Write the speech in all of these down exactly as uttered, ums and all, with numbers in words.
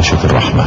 شاشة الرحمة.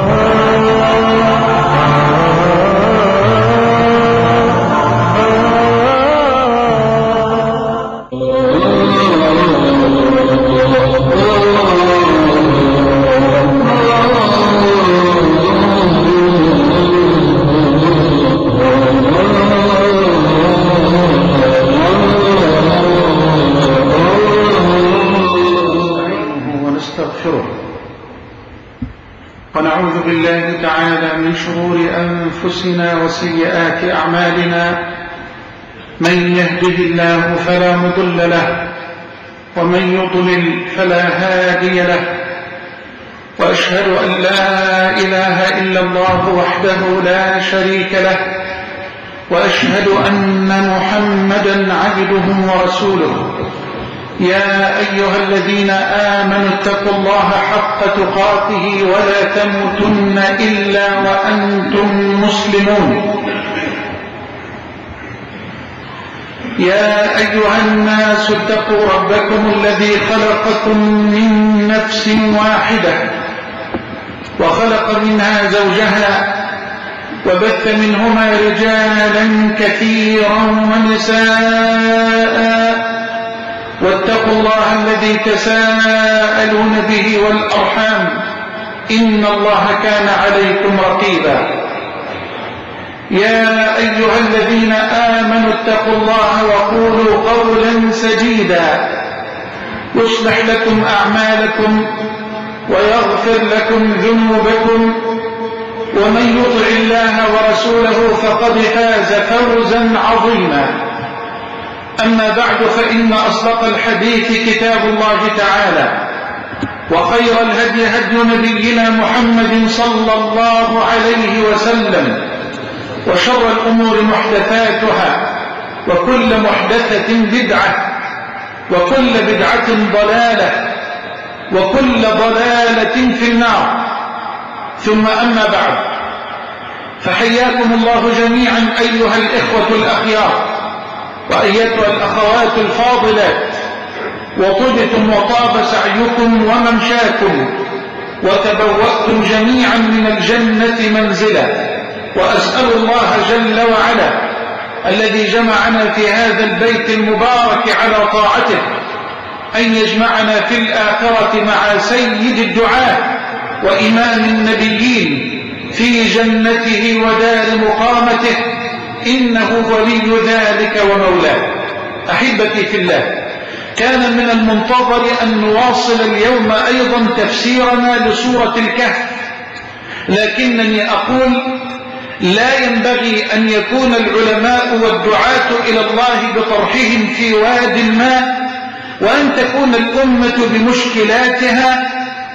ونعوذ بالله تعالى من شرور أنفسنا وسيئات أعمالنا، من يهده الله فلا مضل له ومن يضلل فلا هادي له، وأشهد أن لا إله إلا الله وحده لا شريك له، وأشهد أن محمدا عبده ورسوله. يا أيها الذين آمنوا اتقوا الله حق تقاته ولا تموتن إلا وأنتم مسلمون. يا أيها الناس اتقوا ربكم الذي خلقكم من نفس واحدة وخلق منها زوجها وبث منهما رجالا كثيرا ونساء، واتقوا الله الذي تساءلون به والأرحام، إن الله كان عليكم رقيبا. يا أيها الذين آمنوا اتقوا الله وقولوا قولا سديدا يصلح لكم أعمالكم ويغفر لكم ذنوبكم، ومن يطع الله ورسوله فقد فاز فوزا عظيما. أما بعد، فإن أصدق الحديث كتاب الله تعالى، وخير الهدي هدي نبينا محمد صلى الله عليه وسلم، وشر الأمور محدثاتها، وكل محدثة بدعة، وكل بدعة ضلالة، وكل ضلالة في النار. ثم أما بعد، فحياكم الله جميعا أيها الإخوة الأخيار وأيتها الأخوات الفاضلات، وطبتم وطاب سعيكم وممشاكم، وتبوأتم جميعا من الجنة منزلا. وأسأل الله جل وعلا الذي جمعنا في هذا البيت المبارك على طاعته أن يجمعنا في الآخرة مع سيد الدعاء وإمام النبيين في جنته ودار مقامته، إنه ولي ذلك ومولاه. أحبتي في الله، كان من المنتظر أن نواصل اليوم أيضا تفسيرنا لسورة الكهف، لكنني أقول لا ينبغي أن يكون العلماء والدعاة إلى الله بطرحهم في واد ما، وأن تكون الأمة بمشكلاتها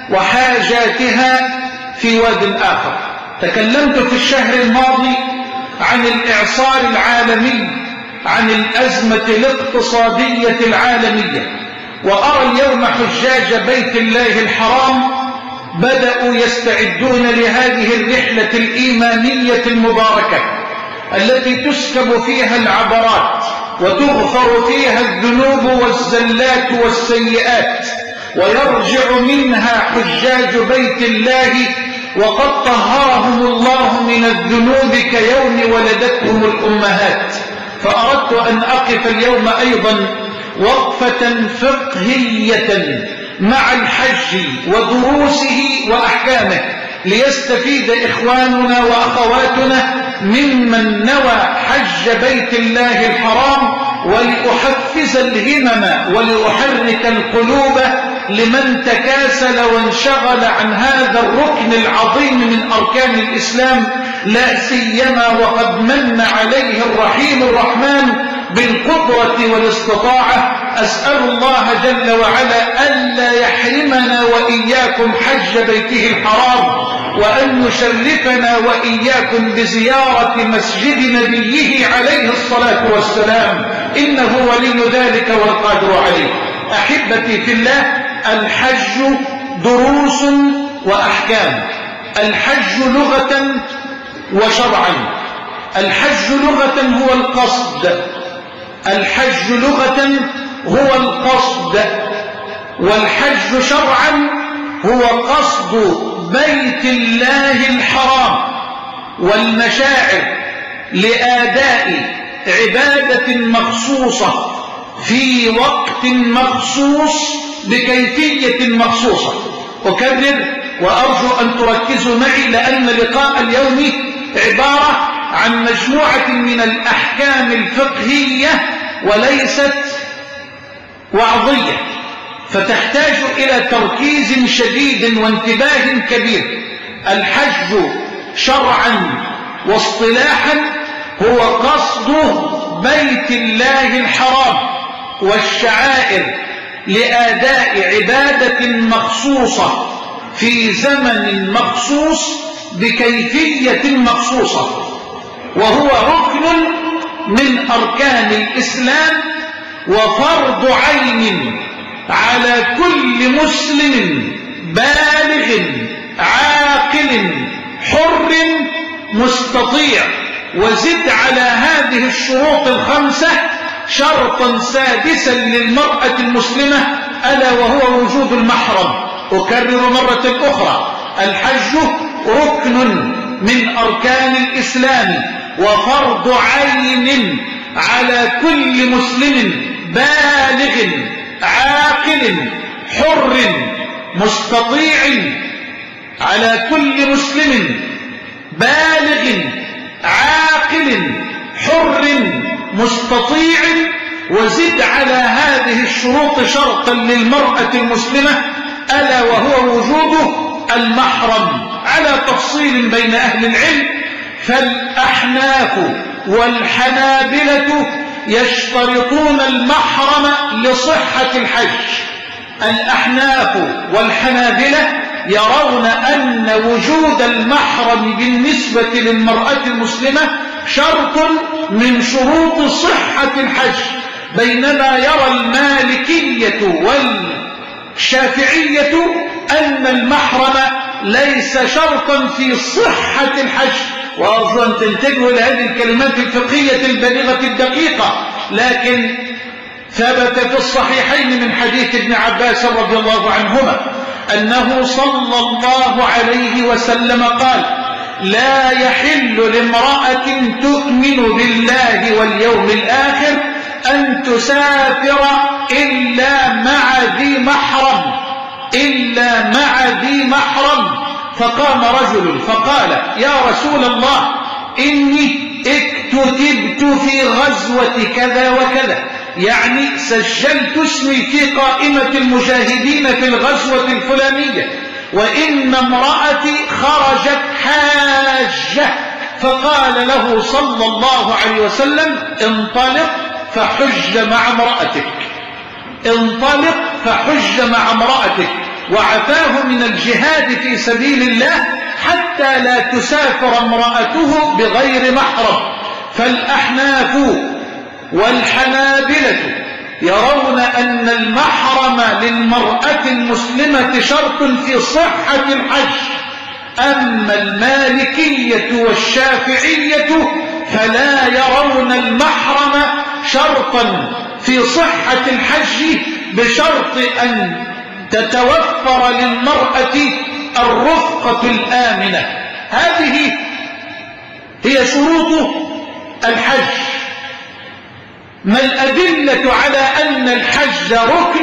وحاجاتها في واد آخر. تكلمت في الشهر الماضي عن الإعصار العالمي، عن الأزمة الاقتصادية العالمية، وأرى اليوم حجاج بيت الله الحرام بدأوا يستعدون لهذه الرحلة الإيمانية المباركة التي تسكب فيها العبرات وتغفر فيها الذنوب والزلات والسيئات، ويرجع منها حجاج بيت الله وقد طهرهم الله من الذنوب كيوم ولدتهم الأمهات. فأردت أن أقف اليوم أيضا وقفة فقهية مع الحج ودروسه وأحكامه، ليستفيد إخواننا وأخواتنا ممن نوى حج بيت الله الحرام، ولأحفز الهمم ولأحرك القلوب لمن تكاسل وانشغل عن هذا الركن العظيم من أركان الإسلام، لا سيما وقد من عليه الرحيم الرحمن بالقدرة والاستطاعة. أسأل الله جل وعلا ألا يحرمنا وإياكم حج بيته الحرام، وأن يشرفنا وإياكم بزيارة مسجد نبيه عليه الصلاة والسلام، إنه ولي ذلك والقادر عليه. أحبتي في الله، الحج دروس وأحكام. الحج لغة وشرعا. الحج لغة هو القصد، الحج لغة هو القصد، والحج شرعا هو قصد بيت الله الحرام والمشاعر لأداء عبادة مخصوصة في وقت مخصوص بكيفية مخصوصة. أكرر وأرجو أن تركزوا معي، لأن لقاء اليوم عبارة عن مجموعة من الأحكام الفقهية وليست وعظية، فتحتاج إلى تركيز شديد وانتباه كبير. الحج شرعا واصطلاحا هو قصد بيت الله الحرام والشعائر لأداء عبادة مخصوصة في زمن مخصوص بكيفية مخصوصة، وهو ركن من أركان الإسلام وفرض عين على كل مسلم بالغ عاقل حر مستطيع. وزد على هذه الشروط الخمسة شرطا سادسا للمرأة المسلمة، ألا وهو وجود المحرم. أكرر مرة أخرى، الحج ركن من أركان الإسلام وفرض عين على كل مسلم بالغ عاقل حر مستطيع، على كل مسلم بالغ عاقل حر مستطيع. وزد على هذه الشروط شرطا للمرأة المسلمة، ألا وهو وجود المحرم، على تفصيل بين أهل العلم. فالأحناف والحنابلة يشترطون المحرم لصحة الحج. الأحناف والحنابلة يرون أن وجود المحرم بالنسبة للمرأة المسلمة شرط من شروط صحة الحج، بينما يرى المالكية والشافعية أن المحرم ليس شرطا في صحة الحج. وأرجو أن تنتبهوا لهذه الكلمات الفقهية البالغة الدقيقة. لكن ثبت في الصحيحين من حديث ابن عباس رضي الله عنهما أنه صلى الله عليه وسلم قال: لا يحل لامرأة تؤمن بالله واليوم الآخر أن تسافر إلا مع ذي محرم إلا مع ذي محرم. فقام رجل فقال: يا رسول الله، إني اكتتبت في غزوة كذا وكذا، يعني سجلت اسمي في قائمة المجاهدين في الغزوة الفلانية، وإن امرأتي خرجت حاجة. فقال له صلى الله عليه وسلم: انطلق فحج مع امرأتك انطلق فحج مع امرأتك وعفاه من الجهاد في سبيل الله حتى لا تسافر امرأته بغير محرم. فالأحناف والحنابلة يرون أن المحرم للمرأة المسلمة شرط في صحة الحج، أما المالكية والشافعية فلا يرون المحرم شرطا في صحة الحج، بشرط أن تتوفر للمرأة الرفقة الآمنة. هذه هي شروط الحج. ما الأدلة على أن الحج ركن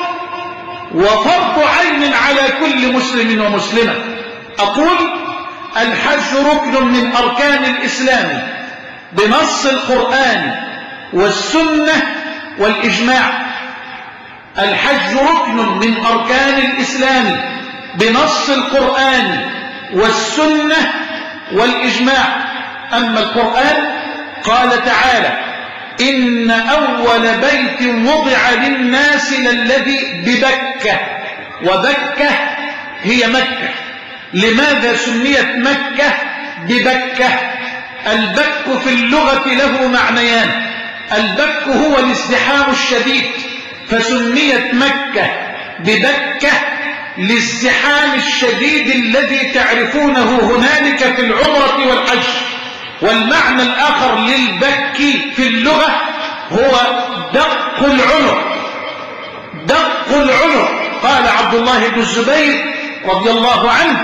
وفرض عين على كل مسلم ومسلمة؟ أقول: الحج ركن من أركان الإسلام بنص القرآن والسنة والإجماع. الحج ركن من أركان الإسلام بنص القرآن والسنة والإجماع. أما القرآن قال تعالى: إن أول بيت وضع للناس للذي ببكة، وبكة هي مكة. لماذا سميت مكة ببكة؟ البك في اللغة له معنيان: البك هو الازدحام الشديد، فسميت مكة ببكة للازدحام الشديد الذي تعرفونه هنالك في العمرة والحج. والمعنى الآخر للبك في اللغة هو دق العنق دق العنق. قال عبد الله بن الزبير رضي الله عنه: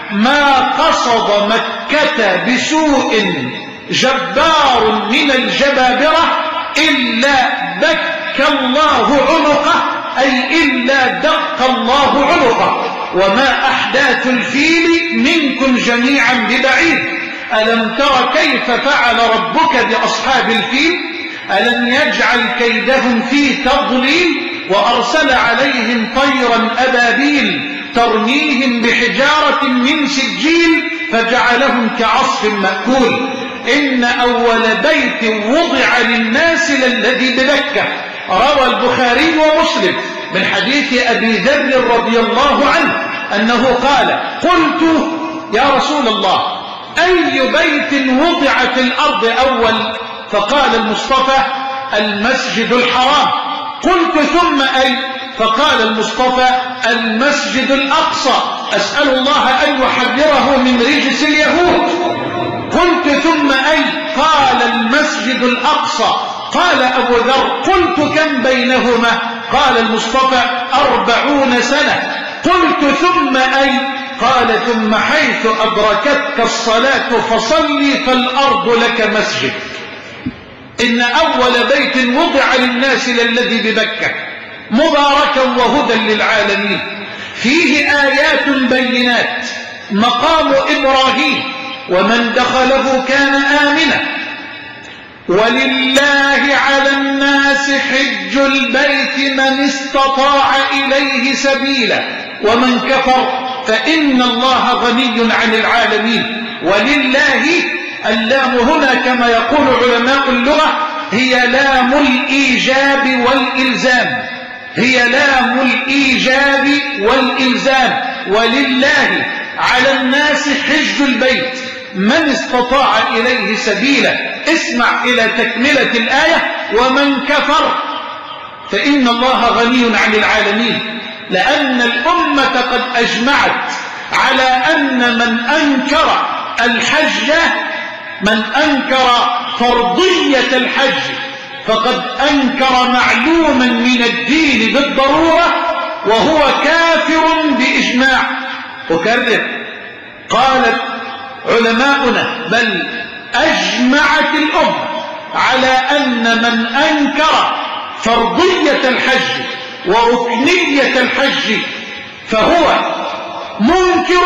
ما قصد مكة بسوء جبار من الجبابرة إلا بك الله عنقه، أي إلا دق الله عنقه. وما أحداث الفيل منكم جميعا ببعيد. ألم تر كيف فعل ربك بأصحاب الفيل؟ ألم يجعل كيدهم في تضليل وأرسل عليهم طيرا أبابيل ترميهم بحجارة من سجيل فجعلهم كعصف مأكول. إن أول بيت وضع للناس للذي بمكة. روى البخاري ومسلم من حديث أبي ذر رضي الله عنه أنه قال: قلت يا رسول الله أي بيت وضع في الأرض أول؟ فقال المصطفى: المسجد الحرام. قلت ثم أي؟ فقال المصطفى: المسجد الأقصى، أسأل الله أن يحذره من رجس اليهود. قلت ثم أي؟ قال: المسجد الأقصى. قال أبو ذر: قلت كم بينهما؟ قال المصطفى: أربعون سنة. قلت ثم أي؟ قال: ثم حيث أدركتك الصلاة فصلي فالأرض لك مسجد. إن أول بيت وضع للناس للذي بمكة مباركا وهدى للعالمين، فيه آيات بينات، مقام إبراهيم ومن دخله كان آمنا، ولله على الناس حج البيت من استطاع إليه سبيلا ومن كفر فإن الله غني عن العالمين. ولله اللام هنا كما يقول علماء اللغة هي لام الإيجاب والإلزام، هي لام الإيجاب والإلزام. ولله على الناس حج البيت من استطاع إليه سبيلا. اسمع إلى تكملة الآية: ومن كفر فإن الله غني عن العالمين. لأن الأمة قد أجمعت على أن من أنكر الحج، من أنكر فرضية الحج فقد أنكر معلوما من الدين بالضرورة وهو كافر بإجماع. أكرر، قالت علماؤنا بل أجمعت الأمة على أن من أنكر فرضية الحج وركنية الحج فهو منكر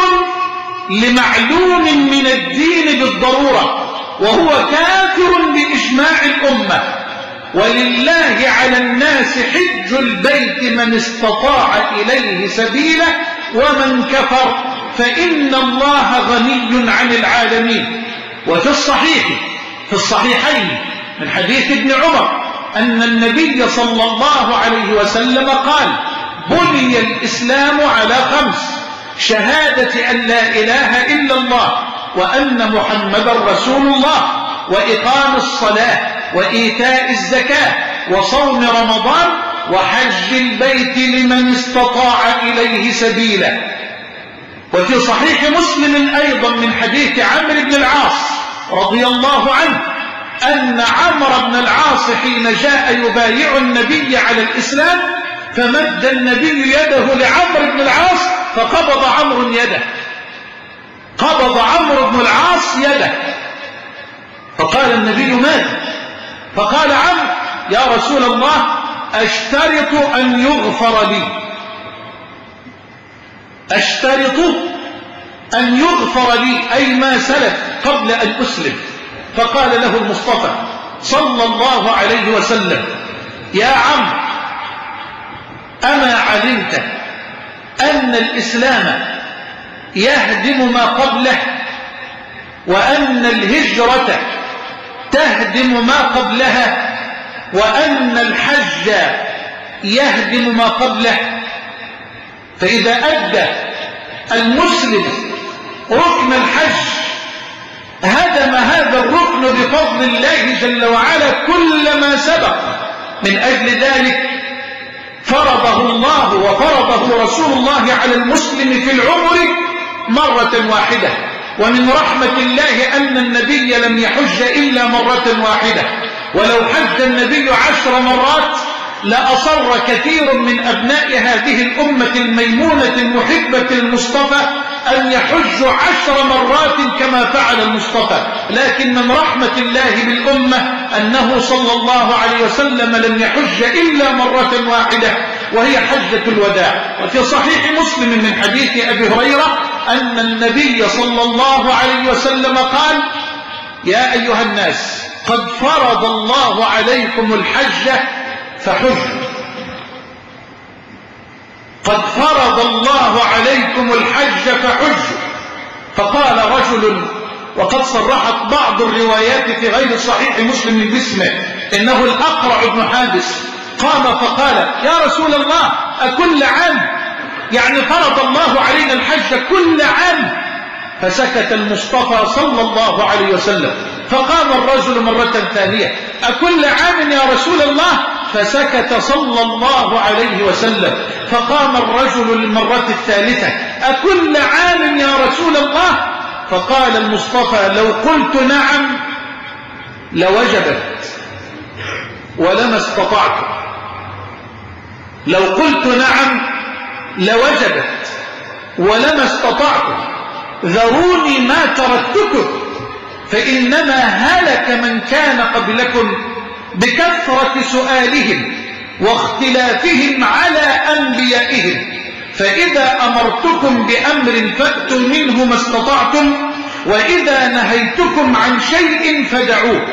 لمعلوم من الدين بالضرورة وهو كافر بإجماع الأمة. ولله على الناس حج البيت من استطاع إليه سبيلا ومن كفر فإن الله غني عن العالمين. وفي الصحيح في الصحيحين من حديث ابن عمر أن النبي صلى الله عليه وسلم قال: بني الإسلام على خمس: شهادة أن لا إله إلا الله وأن محمدا رسول الله، وإقام الصلاة، وإيتاء الزكاة، وصوم رمضان، وحج البيت لمن استطاع إليه سبيلا. وفي صحيح مسلم أيضا من حديث عمرو بن العاص رضي الله عنه أن عمرو بن العاص حين جاء يبايع النبي على الإسلام فمد النبي يده لعمرو بن العاص فقبض عمرو يده، قبض عمرو بن العاص يده، فقال النبي: ماذا؟ فقال عمرو: يا رسول الله أشترط أن يغفر لي، أشترط أن يغفر لي أي ما سلف قبل أن أسلم. فقال له المصطفى صلى الله عليه وسلم: يا عم، أما علمت أن الإسلام يهدم ما قبله، وأن الهجرة تهدم ما قبلها، وأن الحج يهدم ما قبله؟ فإذا أدى المسلم ركن الحج هدم هذا الركن بفضل الله جل وعلا كل ما سبق. من أجل ذلك فرضه الله وفرضه رسول الله على المسلم في العمر مرة واحدة. ومن رحمة الله أن النبي لم يحج إلا مرة واحدة، ولو حج النبي عشر مرات لأصر كثير من أبناء هذه الأمة الميمونة المحبة المصطفى أن يحج عشر مرات كما فعل المصطفى، لكن من رحمة الله بالأمة أنه صلى الله عليه وسلم لم يحج إلا مرة واحدة وهي حجة الوداع. وفي صحيح مسلم من حديث أبي هريرة أن النبي صلى الله عليه وسلم قال: يا أيها الناس قد فرض الله عليكم الحج فحجوا. قد فرض الله عليكم الحج فحجوا. فقال رجل، وقد صرحت بعض الروايات في غير صحيح مسلم باسمه، إنه الأقرع بن حابس، قام فقال: يا رسول الله أكل عام؟ يعني فرض الله علينا الحج كل عام؟ فسكت المصطفى صلى الله عليه وسلم. فقام الرجل مرة ثانية: أكل عام يا رسول الله؟ فسكت صلى الله عليه وسلم. فقام الرجل للمرة الثالثة: أكل عام يا رسول الله؟ فقال المصطفى: لو قلت نعم لوجبت ولما استطعت. لو قلت نعم لوجبت ولما استطعت. ذروني ما تركتكم، فإنما هلك من كان قبلكم بكثرة سؤالهم واختلافهم على أنبيائهم، فإذا أمرتكم بأمر فأتوا منه ما استطعتم، وإذا نهيتكم عن شيء فدعوه.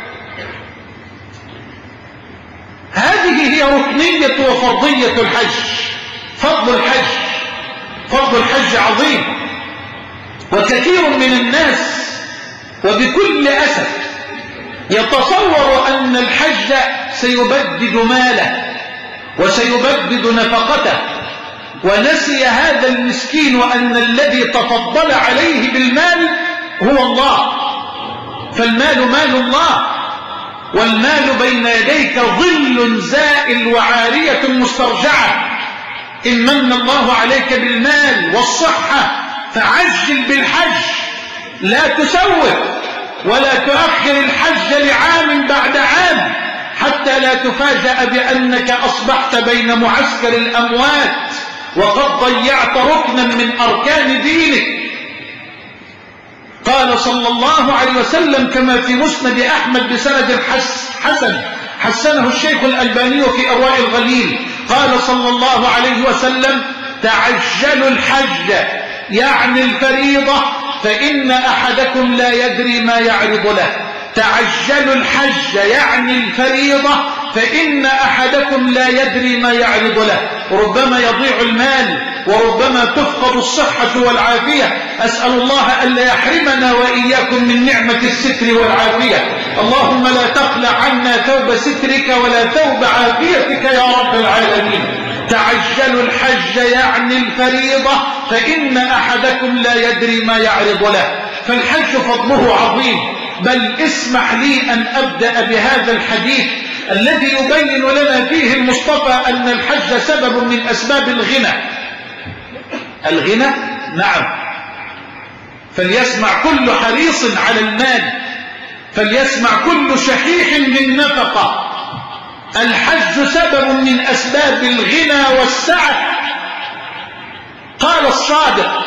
هذه هي ركنية وفرضية الحج. فضل الحج فضل الحج عظيم، وكثير من الناس وبكل أسف يتصور أن الحج سيبدد ماله وسيبدد نفقته، ونسي هذا المسكين أن الذي تفضل عليه بالمال هو الله. فالمال مال الله، والمال بين يديك ظل زائل وعارية مسترجعة. إن من الله عليك بالمال والصحة فعجل بالحج، لا تسوف ولا تؤخر الحج لعام بعد عام، حتى لا تفاجأ بأنك أصبحت بين معسكر الأموات وقد ضيعت ركنا من أركان دينك. قال صلى الله عليه وسلم كما في مسند أحمد بسند حسن حسنه الشيخ الألباني في أرواء الغليل، قال صلى الله عليه وسلم: تعجلوا الحج يعني الفريضة، فإن أحدكم لا يدري ما يعرض له. تعجلوا الحج يعني الفريضة، فإن أحدكم لا يدري ما يعرض له. ربما يضيع المال وربما تفقد الصحة والعافية. أسأل الله ألا يحرمنا وإياكم من نعمة الستر والعافية. اللهم لا تخلع عنا ثوب سترك ولا ثوب عافيتك يا رب العالمين. تعجلوا الحج يعني الفريضة، فإن أحدكم لا يدري ما يعرض له. فالحج فضله عظيم. بل اسمح لي أن أبدأ بهذا الحديث الذي يبين لنا فيه المصطفى أن الحج سبب من أسباب الغنى. الغنى نعم، فليسمع كل حريص على المال، فليسمع كل شحيح بالنفقة. الحج سبب من أسباب الغنى والسعة. قال الصادق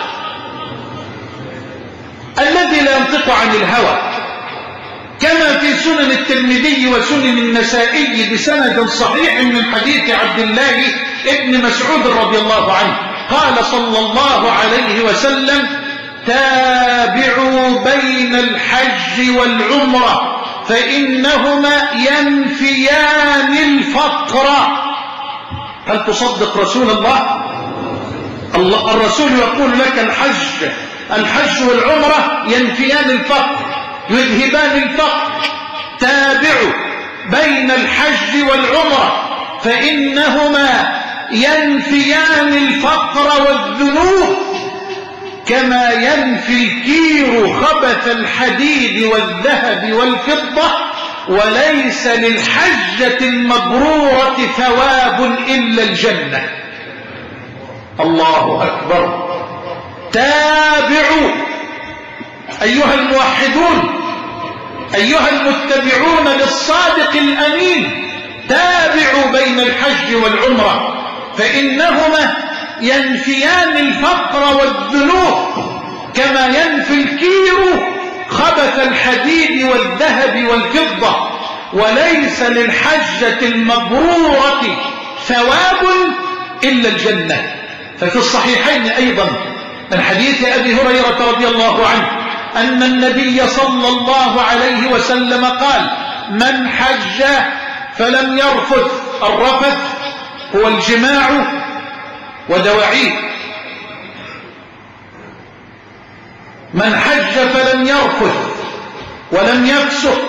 الذي لا ينطق عن الهوى، كما في سنن الترمذي وسنن النسائي بسند صحيح من حديث عبد الله ابن مسعود رضي الله عنه، قال صلى الله عليه وسلم: تابعوا بين الحج والعمرة فإنهما ينفيان الفقر. هل تصدق رسول الله؟ الله الرسول يقول لك الحج الحج والعمرة ينفيان الفقر، يذهبان الفقر. تابعوا بين الحج والعمرة فإنهما ينفيان الفقر والذنوب كما ينفي الكير خبث الحديد والذهب والفضة، وليس للحجة المبرورة ثواب إلا الجنة. الله أكبر. تابعوا أيها الموحدون، أيها المتبعون للصادق الأمين، تابعوا بين الحج والعمرة فإنهما ينفيان الفقر والذنوب كما ينفي الكير خبث الحديد والذهب والفضة، وليس للحجة المبرورة ثواب إلا الجنة. ففي الصحيحين أيضا من حديث أبي هريرة رضي الله عنه أن النبي صلى الله عليه وسلم قال: من حج فلم يرفث، الرفث هو الجماع ودواعيه، من حج فلم يرفث ولم يفسق،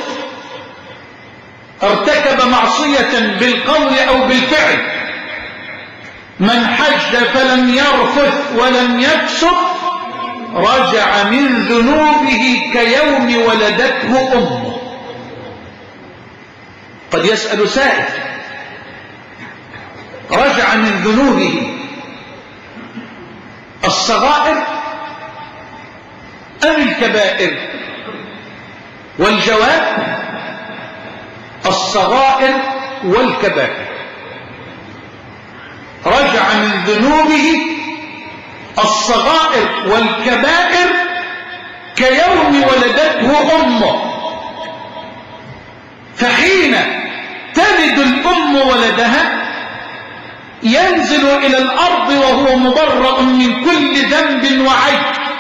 ارتكب معصية بالقول أو بالفعل، من حج فلم يرفث ولم يفسق رجع من ذنوبه كيوم ولدته أمه. قد يسأل سائل: رجع من ذنوبه الصغائر أم الكبائر؟ والجواب: الصغائر والكبائر. رجع من ذنوبه الصغائر والكبائر كيوم ولدته أمه. فحين تلد الأم ولدها ينزل إلى الأرض وهو مبرأ من كل ذنب وعيب.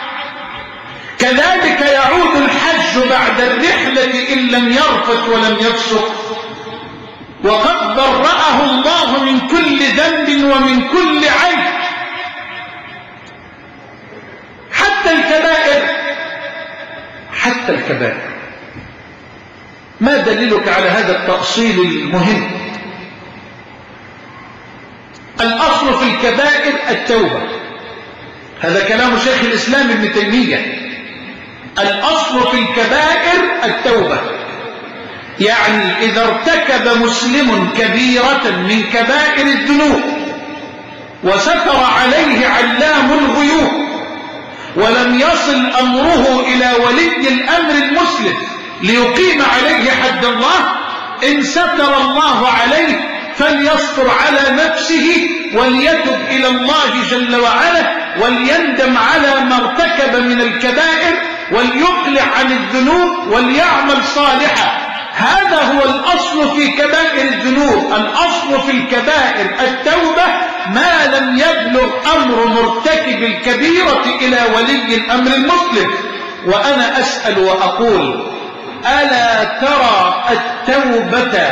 كذلك يعود الحج بعد الرحلة إن لم يرفث ولم يفسق، وقد برأه الله من كل ذنب ومن كل عيب. حتى الكبائر حتى الكبائر. ما دليلك على هذا التأصيل المهم؟ الأصل في الكبائر التوبة، هذا كلام شيخ الإسلام ابن تيمية. الأصل في الكبائر التوبة، يعني إذا ارتكب مسلم كبيرة من كبائر الذنوب وستر عليه علام الغيوب ولم يصل أمره إلى ولي الأمر المسلم ليقيم عليه حد الله، إن ستر الله عليه فليصبر على نفسه وليتب إلى الله جل وعلا وليندم على ما ارتكب من الكبائر وليقلع عن الذنوب وليعمل صالحا. هذا هو الأصل في كبائر الذنوب. الأصل في الكبائر التوبة ما لم يبلغ أمر مرتكب الكبيرة إلى ولي الأمر المسلم. وأنا أسأل وأقول: ألا ترى التوبة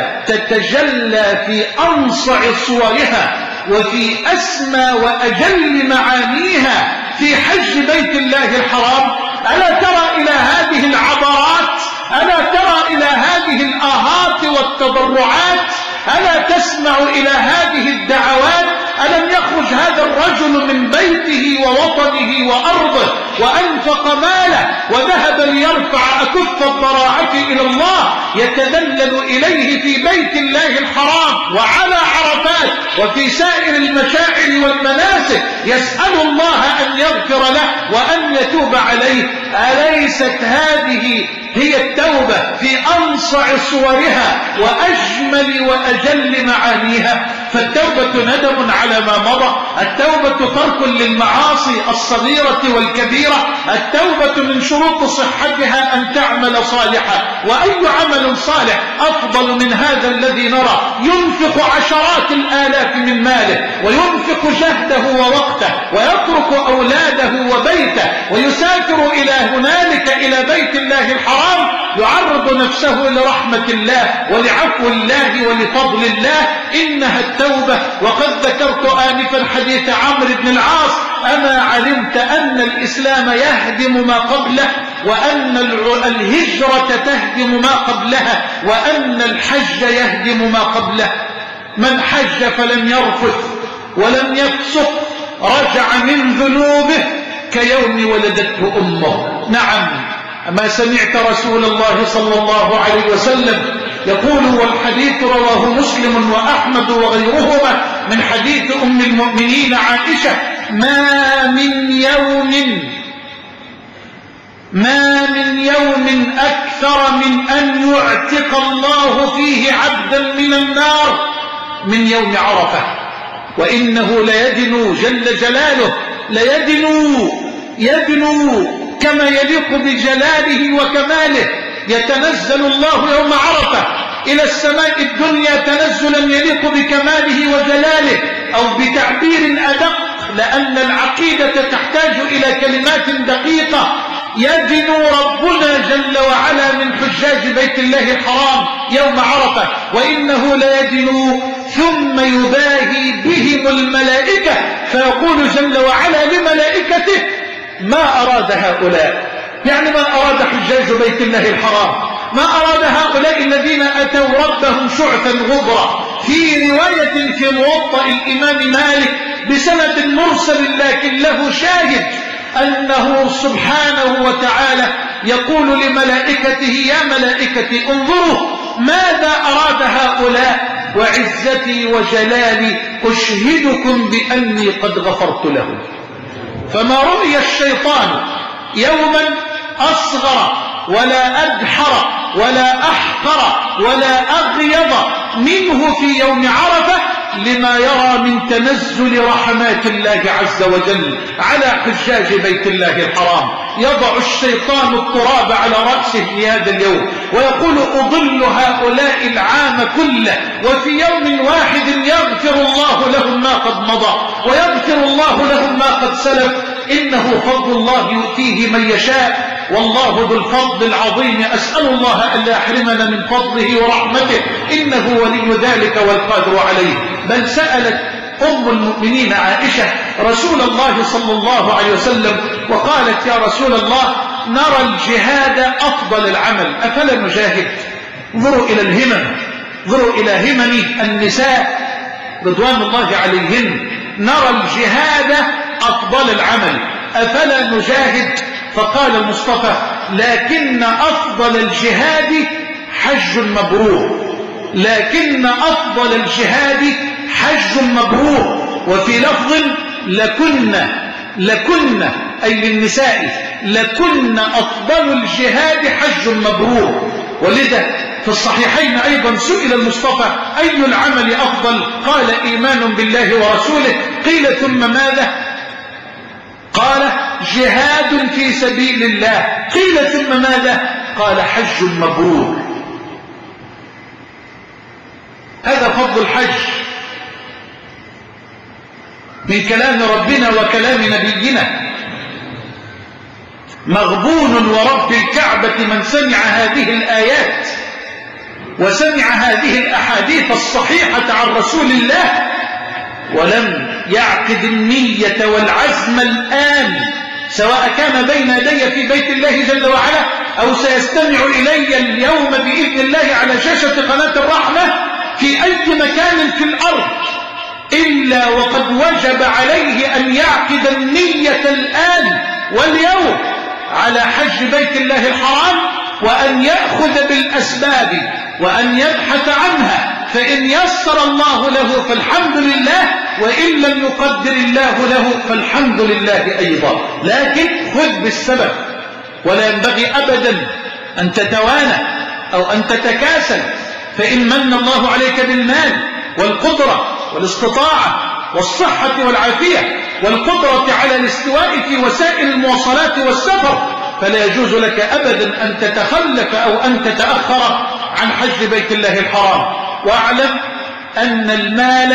تتجلى في أنصع صورها وفي أسمى وأجل معانيها في حج بيت الله الحرام؟ ألا ترى إلى هذه العبرات؟ ألا ترى إلى هذه الآهات والتضرعات؟ ألا تسمع إلى هذه الدعوات؟ ألم يخرج هذا الرجل من بيته ووطنه وأرضه وأنفق ماله وذهب ليرفع أكف الضراعة إلى الله، يتذلل إليه في بيت الله الحرام وعلى عرفات وفي سائر المشاعر والمناسك، يسأل الله أن يغفر له وأن يتوب عليه؟ أليست هذه هي التوبة في أنصع صورها وأجمل وأجل معانيها؟ فالتوبة ندم على ما مضى، التوبة ترك للمعاصي الصغيرة والكبيرة، التوبة من شروط صحتها أن تعمل صالحا. وأي عمل صالح أفضل من هذا الذي نرى ينفق عشرات الآلاف من ماله وينفق جهده ووقته ويترك أولاده وبيته ويسافر إلى هنالك إلى بيت الله الحرام، يعرض نفسه لرحمة الله ولعفو الله ولفضل الله. إنها التوبة. وقد ذكرت آنفا حديث عمرو بن العاص: أما علمت أن الإسلام يهدم ما قبله وأن الهجرة تهدم ما قبلها وأن الحج يهدم ما قبله؟ من حج فلم يرفث ولم يفسق رجع من ذنوبه كيوم ولدته أمه. نعم، ما سمعت رسول الله صلى الله عليه وسلم يقول، والحديث رواه مسلم وأحمد وغيرهما من حديث أم المؤمنين عائشة: ما من يوم ما من يوم أكثر أكثر من أن يعتق الله فيه عبدا من النار من يوم عرفة. وإنه ليدنو جل جلاله، ليدنو يدنو كما يليق بجلاله وكماله. يتنزل الله يوم عرفة إلى السماء الدنيا تنزلا يليق بكماله وجلاله، أو بتعبير أدق لأن العقيدة تحتاج إلى كلمات دقيقة. يدنو ربنا جل وعلا من حجاج بيت الله الحرام يوم عرفة، وإنه ليدنو ثم يباهي بهم الملائكة فيقول جل وعلا لملائكته ما أراد هؤلاء، يعني ما أراد حجاج بيت الله الحرام، ما أراد هؤلاء الذين أتوا ربهم شعثا غبرا. في رواية في موطأ الإمام مالك بسند مرسل لكن له شاهد أنه سبحانه وتعالى يقول لملائكته يا ملائكتي انظروا ماذا أراد هؤلاء، وعزتي وجلالي أشهدكم بأني قد غفرت لهم. فما رؤي الشيطان يوما أصغر ولا أدحر ولا أحقر ولا أغيض منه في يوم عرفة لما يرى من تنزل رحمات الله عز وجل على حجاج بيت الله الحرام. يضع الشيطان التراب على رأسه في هذا اليوم ويقول أضل هؤلاء العام كله، وفي يوم واحد يغفر الله لهم ما قد مضى ويغفر الله لهم ما قد سلف. إنه فضل الله يؤتيه من يشاء والله ذو الفضل العظيم. أسأل الله أن لا يحرمنا من فضله ورحمته إنه ولي ذلك والقادر عليه. بل سألت أم المؤمنين عائشة رسول الله صلى الله عليه وسلم وقالت يا رسول الله نرى الجهاد أفضل العمل أفلا نجاهد؟ انظروا إلى الهمم، انظروا إلى همم النساء رضوان الله عليهن. نرى الجهاد أفضل العمل أفلا نجاهد؟ فقال المصطفى لكن أفضل الجهاد حج مبرور، لكن أفضل الجهاد حج مبرور. وفي لفظ لكن لكن أي للنساء لكن أفضل الجهاد حج مبرور. ولذا في الصحيحين أيضا سئل المصطفى أي العمل أفضل؟ قال إيمان بالله ورسوله. قيل ثم ماذا؟ قال جهاد في سبيل الله. قيل ثم ماذا؟ قال حج مبرور. هذا فضل الحج من كلام ربنا وكلام نبينا. مغبون ورب الكعبة من سمع هذه الآيات وسمع هذه الأحاديث الصحيحة عن رسول الله ولم يعقد النية والعزم الآن، سواء كان بين يدي في بيت الله جل وعلا أو سيستمع إلي اليوم بإذن الله على شاشة قناة الرحمة في أي مكان في الأرض، إلا وقد وجب عليه أن يعقد النية الآن واليوم على حج بيت الله الحرام، وأن يأخذ بالأسباب وأن يبحث عنها. فإن يسر الله له فالحمد لله، وإن لم يقدر الله له فالحمد لله أيضا. لكن خذ بالسبب، ولا ينبغي أبدا أن تتوانى أو أن تتكاسل. فإن من الله عليك بالمال والقدرة والاستطاعة والصحة والعافية والقدرة على الاستواء في وسائل المواصلات والسفر، فلا يجوز لك أبدا أن تتخلف أو أن تتأخر عن حج بيت الله الحرام. واعلم أن المال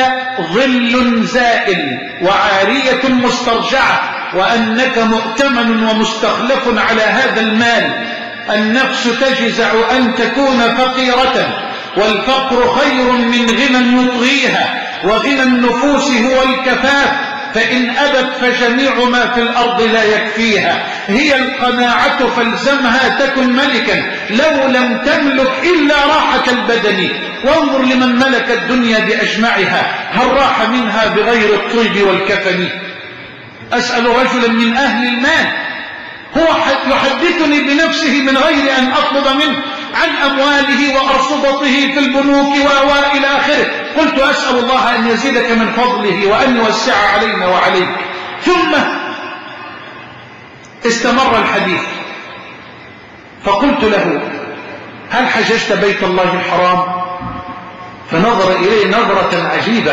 ظل زائل وعارية مسترجعة، وأنك مؤتمن ومستخلف على هذا المال. النفس تجزع أن تكون فقيرة، والفقر خير من غنى يطغيها، وغنى النفوس هو الكفاف، فإن أبت فجميع ما في الأرض لا يكفيها. هي القناعة فالزمها تكن ملكا لو لم تملك إلا راحة البدن. وانظر لمن ملك الدنيا بأجمعها هل راح منها بغير الطيب والكفن؟ أسأل رجلا من أهل المال هو يحدثني بنفسه من غير أن أطلب منه عن أمواله وأرصدته في البنوك وإلى آخره. قلت أسأل الله أن يزيدك من فضله وأن يوسع علينا وعليك. ثم استمر الحديث فقلت له هل حججت بيت الله الحرام؟ فنظر إليه نظرة عجيبة،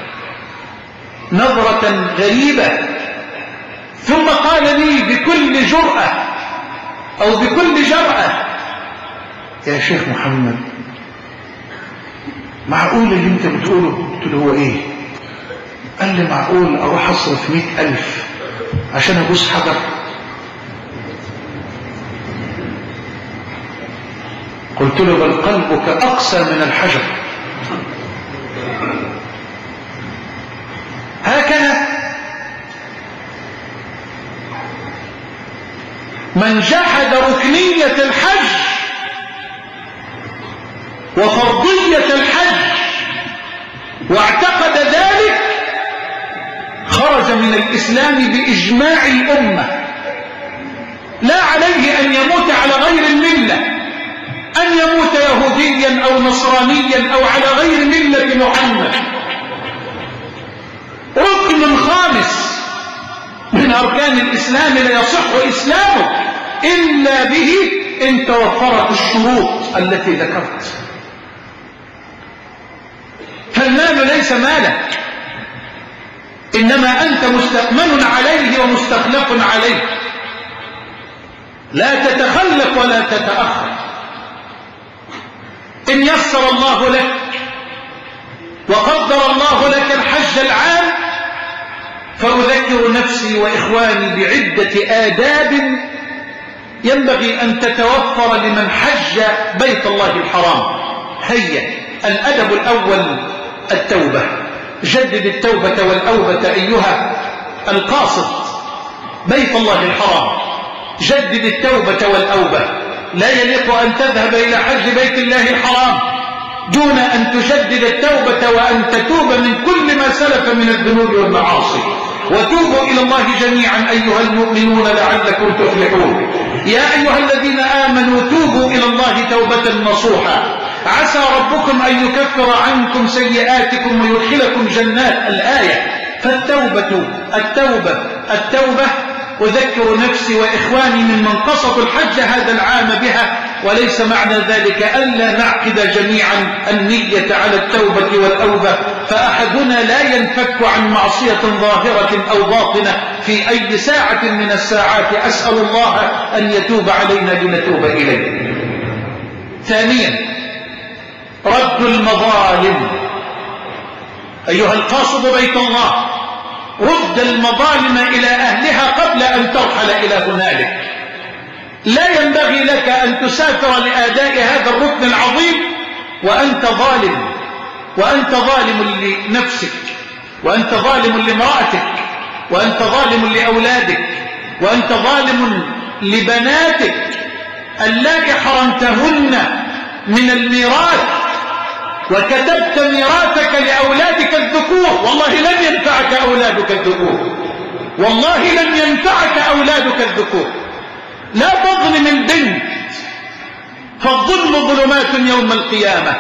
نظرة غريبة، ثم قال لي بكل جرأة أو بكل جرأة: يا شيخ محمد، معقول اللي انت بتقوله؟ قلت له: هو ايه؟ قال لي: معقول اروح اصرف مئة ألف عشان ابوس حجر؟ قلت له: بل قلبك اقسى من الحجر. هكذا من جحد ركنية الحج وفرضية الحج واعتقد ذلك خرج من الإسلام بإجماع الأمة. لا عليه أن يموت على غير الملة، أن يموت يهوديا أو نصرانيا أو على غير ملة محمد. ركن خامس من أركان الإسلام لا يصح إسلامه إلا به إن توفرت الشروط التي ذكرت. فالمال ليس مالك، إنما أنت مستأمن عليه ومستخلف عليه، لا تتخلف ولا تتأخر. إن يسر الله لك وقدر الله لك الحج العام، فأذكر نفسي وإخواني بعدة آداب ينبغي أن تتوفر لمن حج بيت الله الحرام. هيا، الأدب الأول التوبة. جدد التوبة والأوبة أيها القاصد بيت الله الحرام، جدد التوبة والأوبة. لا يليق أن تذهب إلى حج بيت الله الحرام دون أن تجدد التوبة وأن تتوب من كل ما سلف من الذنوب والمعاصي. وتوبوا إلى الله جميعا أيها المؤمنون لعلكم تفلحون. يا أيها الذين آمنوا توبوا إلى الله توبة نصوحا عسى ربكم أن يكفر عنكم سيئاتكم ويدخلكم جنات. الآية. فالتوبة التوبة التوبة. أذكر نفسي وإخواني ممن قصدوا الحج هذا العام بها، وليس معنى ذلك ألا نعقد جميعا النية على التوبة والأوبة، فأحدنا لا ينفك عن معصية ظاهرة أو باطنة في أي ساعة من الساعات. أسأل الله أن يتوب علينا لنتوب إليه. ثانيا، رد المظالم. أيها القاصد بيت الله، رد المظالم إلى أهلها قبل أن ترحل إلى هنالك. لا ينبغي لك أن تسافر لأداء هذا الركن العظيم وأنت ظالم، وأنت ظالم لنفسك، وأنت ظالم لامرأتك، وأنت ظالم لأولادك، وأنت ظالم لبناتك اللاتي حرمتهن من الميراث وكتبت ميراثك لأولادك الذكور. والله لن ينفعك أولادك الذكور، والله لن ينفعك أولادك الذكور. لا تظلم البنت، فالظلم ظلمات يوم القيامة.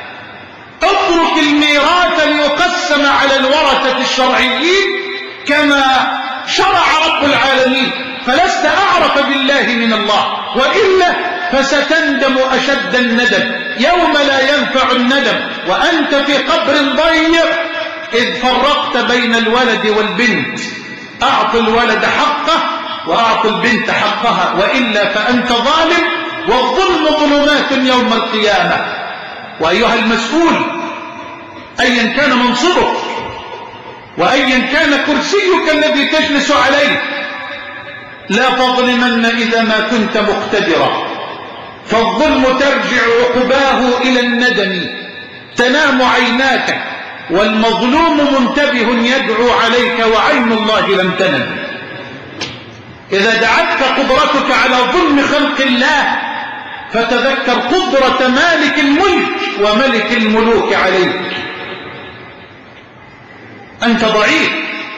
اترك الميراث ليقسم على الورثة الشرعيين كما شرع رب العالمين، فلست أعرف بالله من الله، وإلا فستندم أشد الندم يوم لا ينفع الندم وأنت في قبر ضيق إذ فرقت بين الولد والبنت. أعط الولد حقه وأعط البنت حقها، وإلا فأنت ظالم، والظلم ظلمات يوم القيامة. وأيها المسؤول، أيا كان منصبك وأيا كان كرسيك الذي تجلس عليه، لا تظلمن إذا ما كنت مقتدرا، فالظلم ترجع عقباه إلى الندم. تنام عيناك والمظلوم منتبه يدعو عليك وعين الله لم تنم. إذا دعتك قدرتك على ظلم خلق الله فتذكر قدرة مالك الملك وملك الملوك عليك. أنت ضعيف،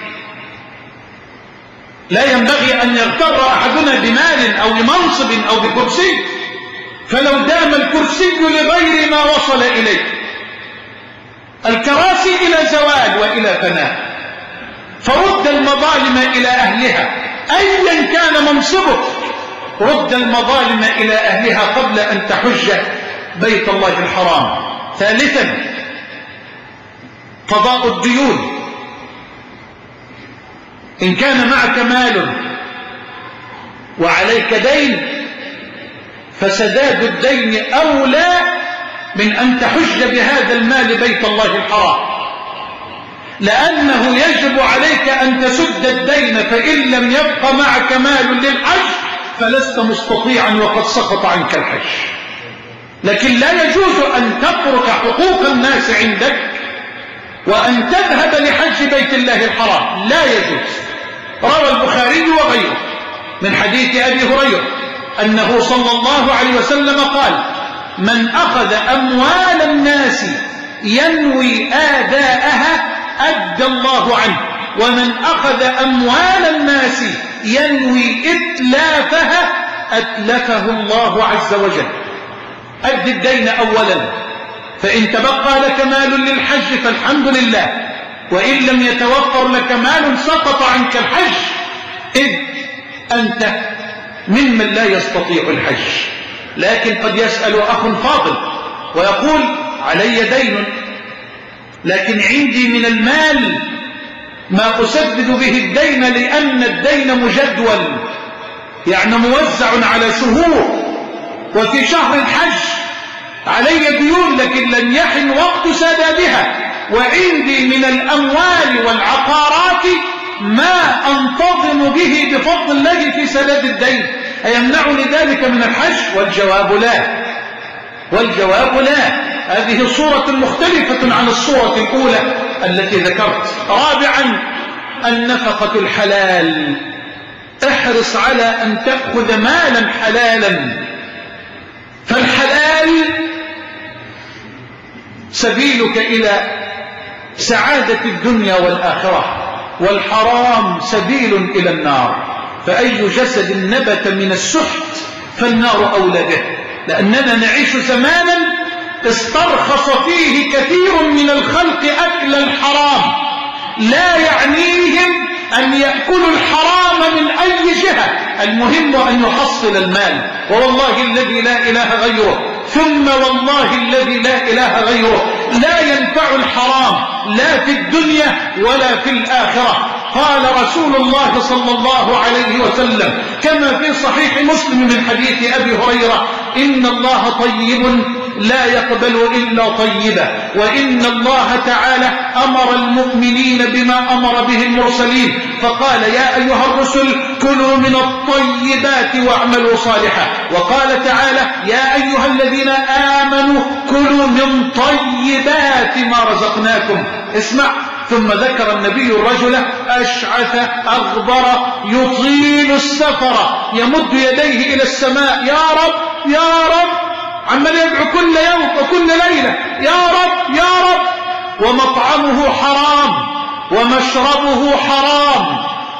لا ينبغي أن يغتر أحدنا بمال أو بمنصب أو بكرسي، فلو دام الكرسي لغير ما وصل إليه. الكراسي إلى زوال وإلى فناء، فرد المظالم إلى أهلها. أيا كان منصبك رد المظالم إلى أهلها قبل أن تحج بيت الله الحرام. ثالثا قضاء الديون. إن كان معك مال وعليك دين فسداد الدين أولى من أن تحج بهذا المال بيت الله الحرام، لأنه يجب عليك أن تسد الدين، فإن لم يبق معك مال للحج فلست مستطيعا وقد سقط عنك الحج. لكن لا يجوز أن تترك حقوق الناس عندك وأن تذهب لحج بيت الله الحرام، لا يجوز. روى البخاري وغيره من حديث أبي هريرة أنه صلى الله عليه وسلم قال: من أخذ أموال الناس ينوي آداءها أدى الله عنه، ومن أخذ أموال الناس ينوي إتلافها أتلفه الله عز وجل. أد الدين أولا، فإن تبقى لك مال للحج فالحمد لله، وإن لم يتوفر لك مال سقط عنك الحج، إذ أنت ممن لا يستطيع الحج. لكن قد يسأل أخ فاضل ويقول: علي دين لكن عندي من المال ما أسدد به الدين، لأن الدين مجدول، يعني موزع على شهور، وفي شهر الحج علي ديون لكن لم يحن وقت سدادها، وعندي من الأموال والعقارات ما أنتظم به بفضل الله في سداد الدين، أيمنعني ذلك من الحج؟ والجواب لا، والجواب لا. هذه صورة مختلفة عن الصورة الأولى التي ذكرت. رابعا النفقة الحلال. احرص على أن تأخذ مالا حلالا، فالحلال سبيلك إلى سعادة الدنيا والآخرة، والحرام سبيل إلى النار. فأي جسد نبت من السحت فالنار أولى به، لأننا نعيش زمانا استرخص فيه كثير من الخلق أكل الحرام، لا يعنيهم أن يأكلوا الحرام من أي جهة، المهم أن يحصل المال. ووالله الذي لا إله غيره، ثم والله الذي لا إله غيره، لا ينفع الحرام لا في الدنيا ولا في الآخرة. قال رسول الله صلى الله عليه وسلم كما في صحيح مسلم من حديث أبي هريرة: إن الله طيب لا يقبل إلا طيبا، وإن الله تعالى أمر المؤمنين بما أمر به المرسلين، فقال: يا أيها الرسل كلوا من الطيبات واعملوا صالحا. وقال تعالى: يا أيها الذين آمنوا كلوا من طيبات ما رزقناكم. اسمع. ثم ذكر النبي الرجل أشعث أغبر يطيل السفر يمد يديه إلى السماء: يا رب يا رب، عمال يدعو كل يوم وكل ليلة: يا رب يا رب، ومطعمه حرام ومشربه حرام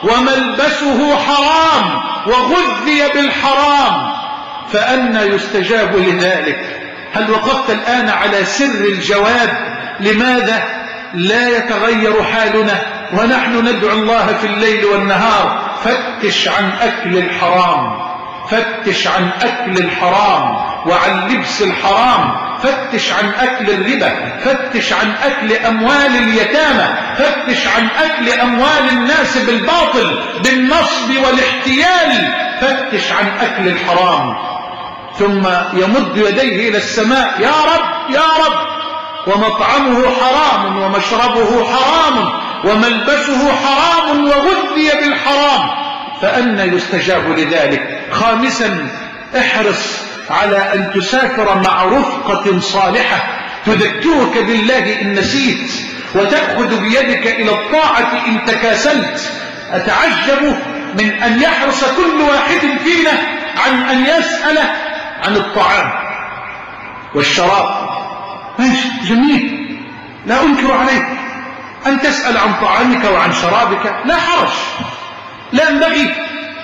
وملبسه حرام وغذي بالحرام، فأنى يستجاب لذلك؟ هل وقفت الآن على سر الجواب؟ لماذا لا يتغير حالنا ونحن ندعو الله في الليل والنهار؟ فتش عن أكل الحرام، فتش عن أكل الحرام وعن لبس الحرام، فتش عن أكل الربا، فتش عن أكل أموال اليتامى، فتش عن أكل أموال الناس بالباطل بالنصب والاحتيال، فتش عن أكل الحرام. ثم يمد يديه إلى السماء: يا رب يا رب، ومطعمه حرام ومشربه حرام وملبسه حرام وغذي بالحرام، فأنى يستجاب لذلك؟ خامسا احرص على أن تسافر مع رفقة صالحة تذكرك بالله إن نسيت، وتأخذ بيدك إلى الطاعة إن تكاسلت. أتعجب من أن يحرص كل واحد فينا عن أن يسأل عن الطعام والشراب. ماشي، جميل، لا أنكر عليك أن تسأل عن طعامك وعن شرابك، لا حرج، لا ينبغي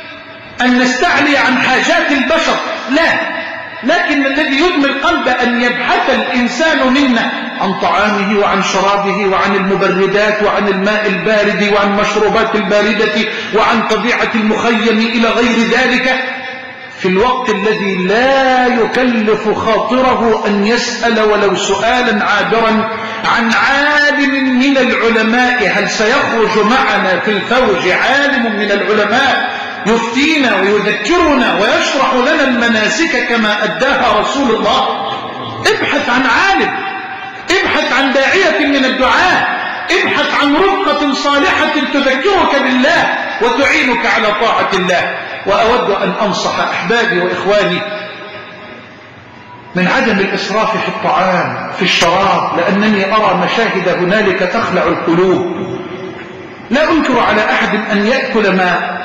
أن نستعلي عن حاجات البشر، لا، لكن الذي يدمي القلب أن يبحث الإنسان منا عن طعامه وعن شرابه وعن المبردات وعن الماء البارد وعن مشروبات الباردة وعن طبيعة المخيم إلى غير ذلك. في الوقت الذي لا يكلف خاطره أن يسأل ولو سؤالا عابرا عن عالم من العلماء، هل سيخرج معنا في الفوج عالم من العلماء يفتينا ويذكرنا ويشرح لنا المناسك كما أداها رسول الله؟ ابحث عن عالم، ابحث عن داعية من الدعاء، ابحث عن رفقة صالحة تذكرك بالله وتعينك على طاعة الله. وأود أن أنصح أحبابي وإخواني من عدم الإسراف في الطعام في الشراب، لأنني أرى مشاهد هنالك تخلع القلوب. لا أنكر على أحد أن يأكل ما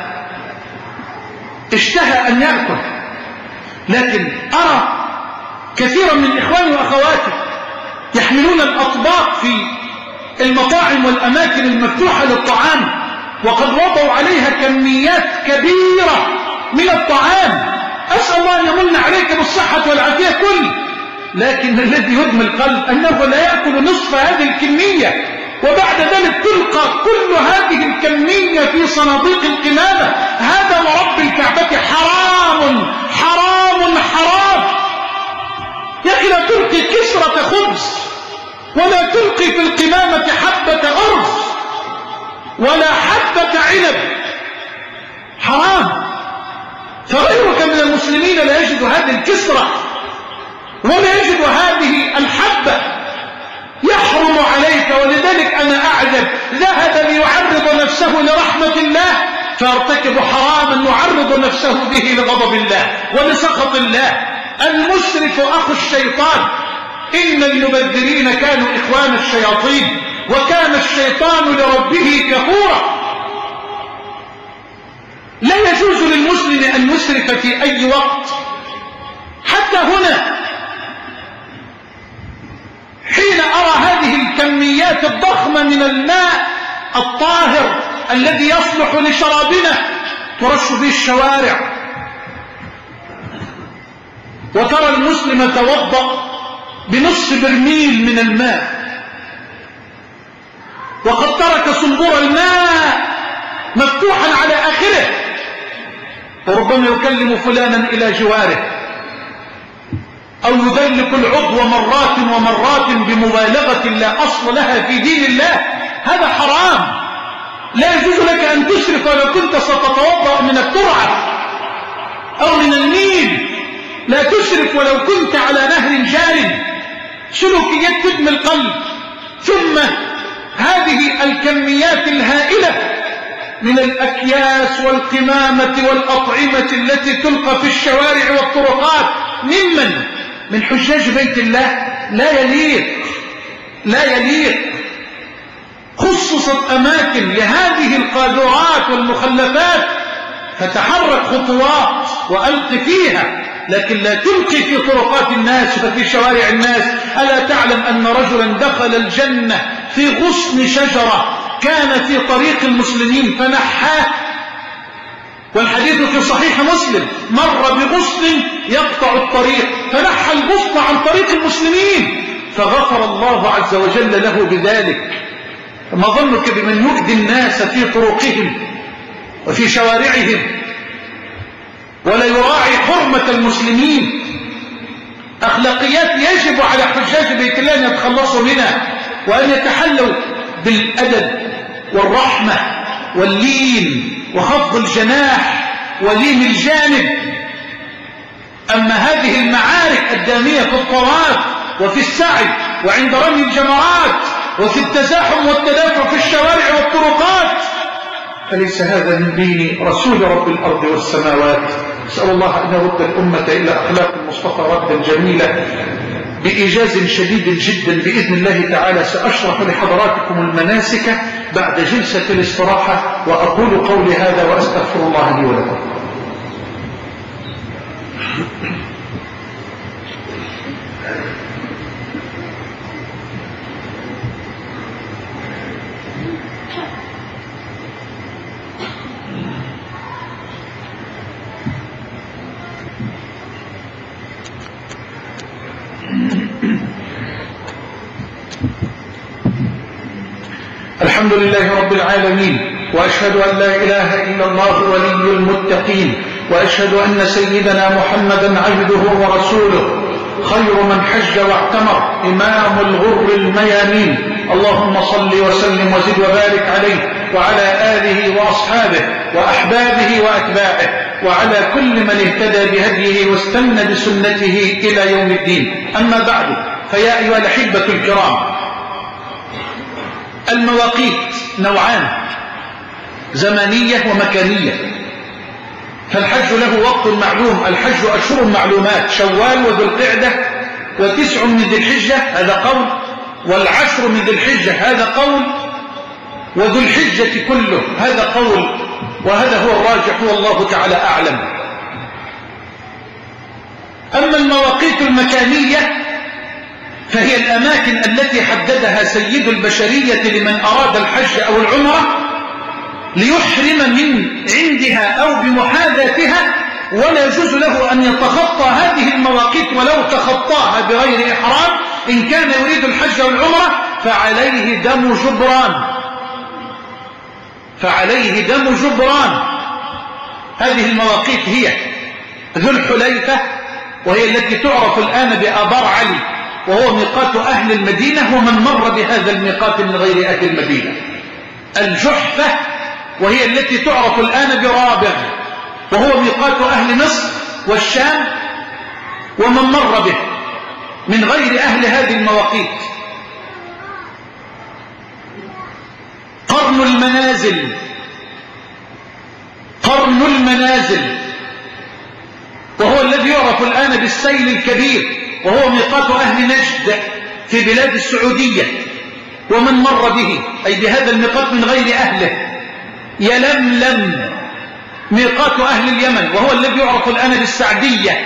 اشتهى أن يأكل، لكن أرى كثيرا من إخواني وأخواتي يحملون الأطباق في المطاعم والأماكن المفتوحة للطعام وقد وضعوا عليها كميات كبيرة من الطعام. أسأل الله أن يمن عليك بالصحة والعافية كل، لكن الذي يدمي القلب أنه لا يأكل نصف هذه الكمية، وبعد ذلك تلقى كل هذه الكمية في صناديق القمامة. هذا ورب الكعبة حرام حرام حرام. يا أخي لا تلقي كسرة خبز، ولا تلقي في القمامة حبة أرز ولا حبة عنب، حرام. فغيرك من المسلمين لا يجد هذه الكسرة ولا يجد هذه الحبة، يحرم عليك. ولذلك أنا أعجب، ذهب ليعرض نفسه لرحمة الله فارتكب حراما يعرض نفسه به لغضب الله ولسخط الله. المسرف أخو الشيطان، إن المبذرين كانوا إخوان الشياطين وكان الشيطان لربه كفورا. لا يجوز للمسلم أن يسرف في أي وقت. حتى هنا حين أرى هذه الكميات الضخمة من الماء الطاهر الذي يصلح لشرابنا ترش به الشوارع، وترى المسلم توضأ بنصف برميل من الماء وقد ترك صنبور الماء مفتوحا على آخره، وربما يكلم فلانا إلى جواره أو يدلك العضو مرات ومرات بمبالغة لا أصل لها في دين الله. هذا حرام. لا يجوز لك أن تشرف ولو كنت ستتوضأ من الترعة أو من النيل. لا تشرف ولو كنت على نهر جار. سلوكيات تدمي القلب. ثم هذه الكميات الهائلة من الأكياس والقمامة والأطعمة التي تلقى في الشوارع والطرقات ممن من حجاج بيت الله لا يليق لا يليق. خصصت أماكن لهذه القاذورات والمخلفات، فتحرك خطوات وألق فيها، لكن لا تلقي في طرقات الناس وفي شوارع الناس. ألا تعلم أن رجلا دخل الجنة في غصن شجرة كان في طريق المسلمين فنحاه، والحديث في صحيح مسلم، مر بغصن يقطع الطريق فنحى الغصن عن طريق المسلمين فغفر الله عز وجل له بذلك. ما ظنك بمن يؤذي الناس في طرقهم وفي شوارعهم ولا يراعي حرمة المسلمين؟ أخلاقيات يجب على حجاج بيت الله أن يتخلصوا منها وأن يتحلوا بالأدب والرحمة واللين وخفض الجناح ولين الجانب. أما هذه المعارك الدامية في الطواف وفي السعي وعند رمي الجمرات وفي التزاحم والتدافع في الشوارع والطرقات فليس هذا من دين رسول رب الأرض والسماوات. أسأل الله أن يرد الأمة إلى أخلاق المصطفى ردا جميلة بإيجاز شديد جدا بإذن الله تعالى. سأشرح لحضراتكم المناسك بعد جلسة الاستراحة، وأقول قولي هذا وأستغفر الله لي ولكم. الحمد لله رب العالمين، وأشهد أن لا إله إلا الله ولي المتقين، وأشهد أن سيدنا محمدا عبده ورسوله خير من حج واعتمر إمام الغر الميامين. اللهم صل وسلم وزد وبارك عليه وعلى آله وأصحابه وأحبابه وأتباعه وعلى كل من اهتدى بهديه واستنى بسنته إلى يوم الدين. أما بعد، فيا أيها الأحبة الكرام، المواقيت نوعان: زمنية ومكانية. فالحج له وقت معلوم، الحج أشهر معلومات: شوال وذو القعدة وتسع من ذي الحجة، هذا قول، والعشر من ذي الحجة، هذا قول، وذو الحجة كله، هذا قول، وهذا هو الراجح والله تعالى أعلم. أما المواقيت المكانية فهي الأماكن التي حددها سيد البشرية لمن أراد الحج أو العمرة ليحرم من عندها أو بمحاذاتها، ولا يجوز له أن يتخطى هذه المواقيت ولو تخطاها بغير إحرام. إن كان يريد الحج والعمرة فعليه دم جبران، فعليه دم جبران. هذه المواقيت هي ذو الحليفة، وهي التي تعرف الآن بآبار علي، وهو ميقات أهل المدينة ومن مر بهذا الميقات من غير أهل المدينة. الجحفة، وهي التي تعرف الآن برابغ، وهو ميقات أهل مصر والشام ومن مر به من غير أهل هذه المواقيت. قرن المنازل، قرن المنازل وهو الذي يعرف الآن بالسيل الكبير، وهو ميقات أهل نجد في بلاد السعودية ومن مر به، أي بهذا الميقات من غير أهله. يلملم ميقات أهل اليمن، وهو الذي يعرف الآن بالسعدية.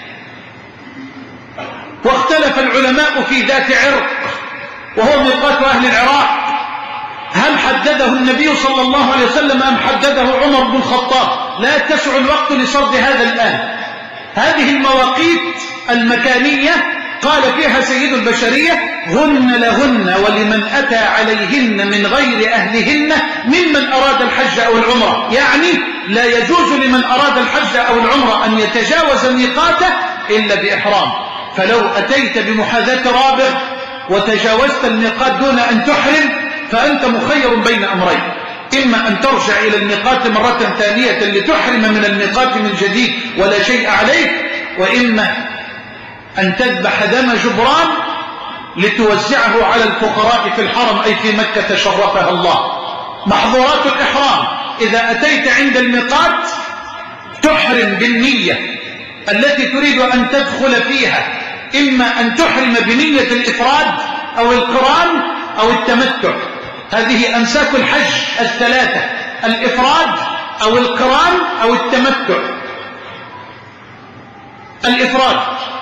واختلف العلماء في ذات عرق، وهو ميقات أهل العراق. هل حدده النبي صلى الله عليه وسلم أم حدده عمر بن الخطاب؟ لا تسع الوقت لسرد هذا الآن. هذه المواقيت المكانية قال فيها سيد البشرية: هن لهن ولمن أتى عليهن من غير أهلهن ممن أراد الحج أو العمرة. يعني لا يجوز لمن أراد الحج أو العمرة أن يتجاوز ميقاته إلا بإحرام. فلو أتيت بمحاذاة رابغ وتجاوزت الميقات دون أن تحرم فأنت مخير بين أمرين: إما أن ترجع إلى الميقات مرة ثانية لتحرم من الميقات من جديد ولا شيء عليك، وإما أن تذبح دم جبران لتوزعه على الفقراء في الحرم، أي في مكة شرفها الله. محظورات الإحرام: إذا أتيت عند الميقات تحرم بالنية التي تريد أن تدخل فيها، إما أن تحرم بنية الإفراد أو القران أو التمتع. هذه أمساك الحج الثلاثة: الإفراد أو القران أو التمتع. الإفراد: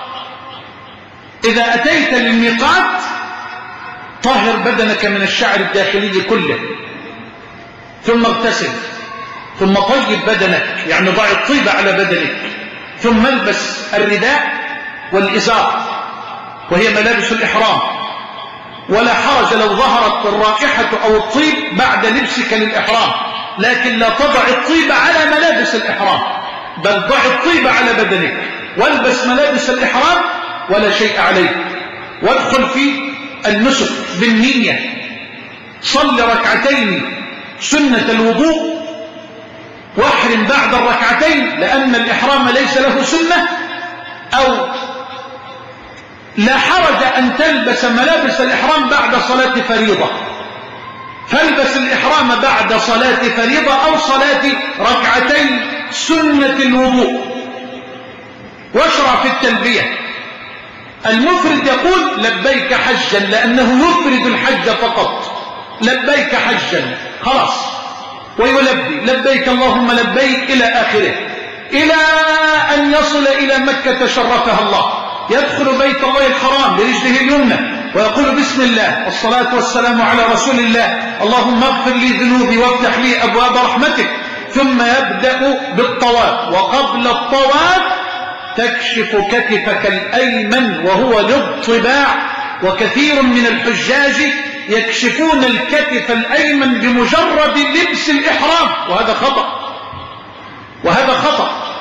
إذا أتيت للميقات طهر بدنك من الشعر الداخلي كله، ثم اغتسل، ثم طيب بدنك، يعني ضع الطيب على بدنك، ثم البس الرداء والإزار وهي ملابس الإحرام. ولا حرج لو ظهرت الرائحة أو الطيب بعد لبسك للإحرام، لكن لا تضع الطيب على ملابس الإحرام، بل ضع الطيب على بدنك والبس ملابس الإحرام ولا شيء عليك. وادخل في النسك بالنية، صل ركعتين سنة الوضوء واحرم بعد الركعتين، لأن الإحرام ليس له سنة. أو لا حرج أن تلبس ملابس الإحرام بعد صلاة فريضة، فالبس الإحرام بعد صلاة فريضة أو صلاة ركعتين سنة الوضوء، واشرع في التلبية. المفرد يقول لبيك حجا، لأنه يفرد الحج فقط، لبيك حجا خلاص، ويلبي لبيك اللهم لبيك إلى آخره، إلى أن يصل إلى مكة شرفها الله، يدخل بيت الله الحرام برجله اليمنى ويقول بسم الله والصلاة والسلام على رسول الله، اللهم اغفر لي ذنوبي وافتح لي أبواب رحمتك، ثم يبدأ بالطواف. وقبل الطواف تكشف كتفك الأيمن وهو للطباع، وكثير من الحجاج يكشفون الكتف الأيمن بمجرد لبس الإحرام، وهذا خطأ، وهذا خطأ.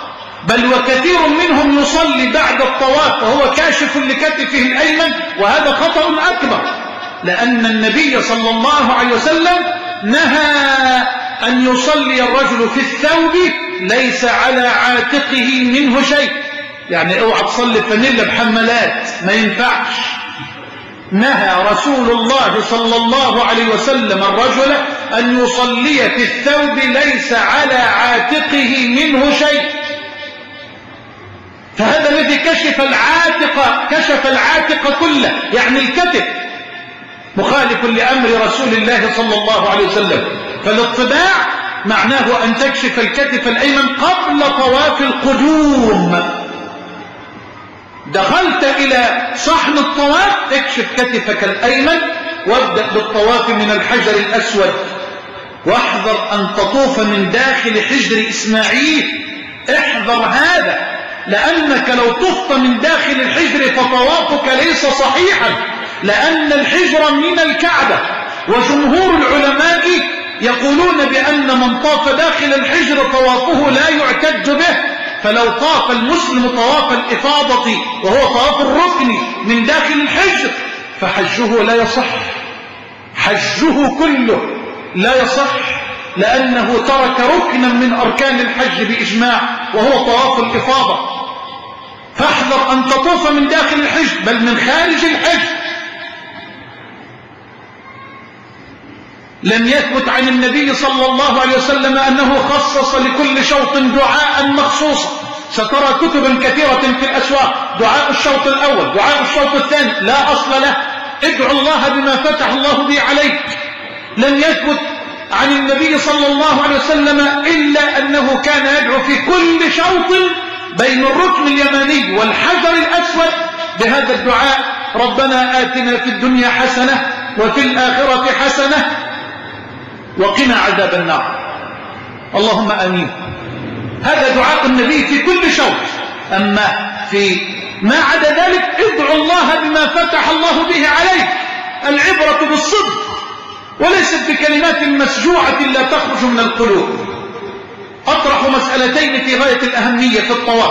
بل وكثير منهم يصلي بعد الطواف وهو كاشف لكتفه الأيمن، وهذا خطأ أكبر، لأن النبي صلى الله عليه وسلم نهى أن يصلي الرجل في الثوب ليس على عاتقه منه شيء. يعني اوعى تصلي فانيلا بحملات، ما ينفعش. نهى رسول الله صلى الله عليه وسلم الرجل أن يصلي في الثوب ليس على عاتقه منه شيء. فهذا الذي كشف العاتق كشف العاتق كله، يعني الكتف، مخالف لأمر رسول الله صلى الله عليه وسلم. فالاطباع معناه أن تكشف الكتف الأيمن قبل طواف القدوم. دخلت إلى صحن الطواف تكشف كتفك الأيمن، وابدأ بالطواف من الحجر الأسود، واحذر أن تطوف من داخل حجر إسماعيل. احذر هذا، لأنك لو طفت من داخل الحجر فطوافك ليس صحيحا، لأن الحجر من الكعبة، وجمهور العلماء يقولون بأن من طاف داخل الحجر طوافه لا يعتد به. فلو طاف المسلم طواف الإفاضة وهو طواف الركن من داخل الحجر فحجه لا يصح، حجه كله لا يصح، لأنه ترك ركنا من أركان الحج بإجماع وهو طواف الإفاضة. فاحذر أن تطوف من داخل الحجر بل من خارج الحجر. لم يثبت عن النبي صلى الله عليه وسلم أنه خصص لكل شوط دعاء مخصوصا. سترى كتبا كثيرة في الأسواق، دعاء الشوط الأول، دعاء الشوط الثاني، لا أصل له. ادعو الله بما فتح الله به عليك. لم يثبت عن النبي صلى الله عليه وسلم إلا أنه كان يدعو في كل شوط بين الركن اليماني والحجر الأسود بهذا الدعاء: ربنا آتنا في الدنيا حسنة وفي الآخرة حسنة وقنا عذاب النار. اللهم آمين. هذا دعاء النبي في كل شوط. أما في ما عدا ذلك ادعو الله بما فتح الله به عليك. العبرة بالصدق وليست بكلمات مسجوعة لا تخرج من القلوب. أطرح مسألتين في غاية الأهمية في الطواف.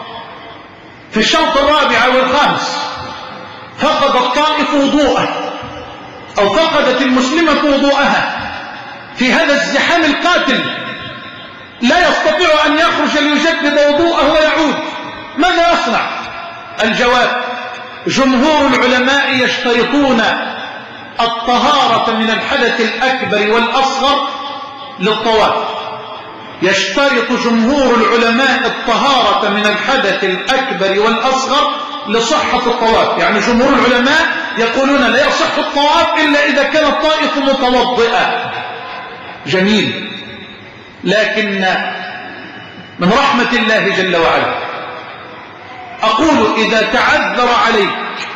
في الشوط الرابع والخامس فقد الطائف وضوءه أو فقدت المسلمة وضوءها في هذا الزحام القاتل، لا يستطيع أن يخرج ليجدد وضوءه ويعود. ماذا يصنع؟ الجواب: جمهور العلماء يشترطون الطهارة من الحدث الأكبر والأصغر للطواف. يشترط جمهور العلماء الطهارة من الحدث الأكبر والأصغر لصحة الطواف. يعني جمهور العلماء يقولون لا يصح الطواف إلا إذا كان الطائف متوضئا. جميل. لكن من رحمة الله جل وعلا أقول: إذا تعذر عليك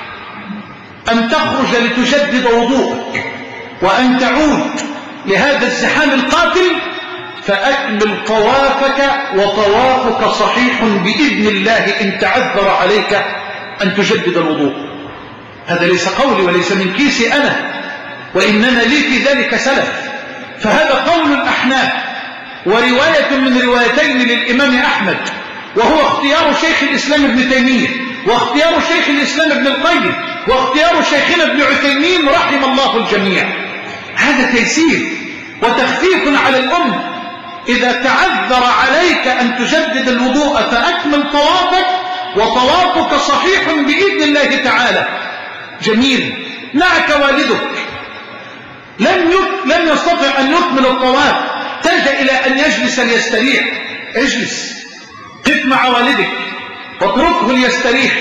أن تخرج لتجدد وضوءك وأن تعود لهذا الزحام القاتل فأكمل طوافك، وطوافك صحيح بإذن الله إن تعذر عليك أن تجدد الوضوء. هذا ليس قولي وليس من كيسي أنا، وإنما لي في ذلك سلف. فهذا قول الأحناف، ورواية من روايتين للإمام أحمد، وهو اختيار شيخ الإسلام ابن تيمية، واختيار شيخ الإسلام ابن القيم، واختيار شيخنا ابن عثيمين رحم الله الجميع. هذا تيسير وتخفيف على الأمة. إذا تعذر عليك أن تجدد الوضوء فأكمل طوافك، وطوافك صحيح بإذن الله تعالى. جميل. معك والدك لم لم يستطع أن يكمل الطواف، تلجأ إلى أن يجلس ليستريح. اجلس، قف مع والدك واتركه ليستريح،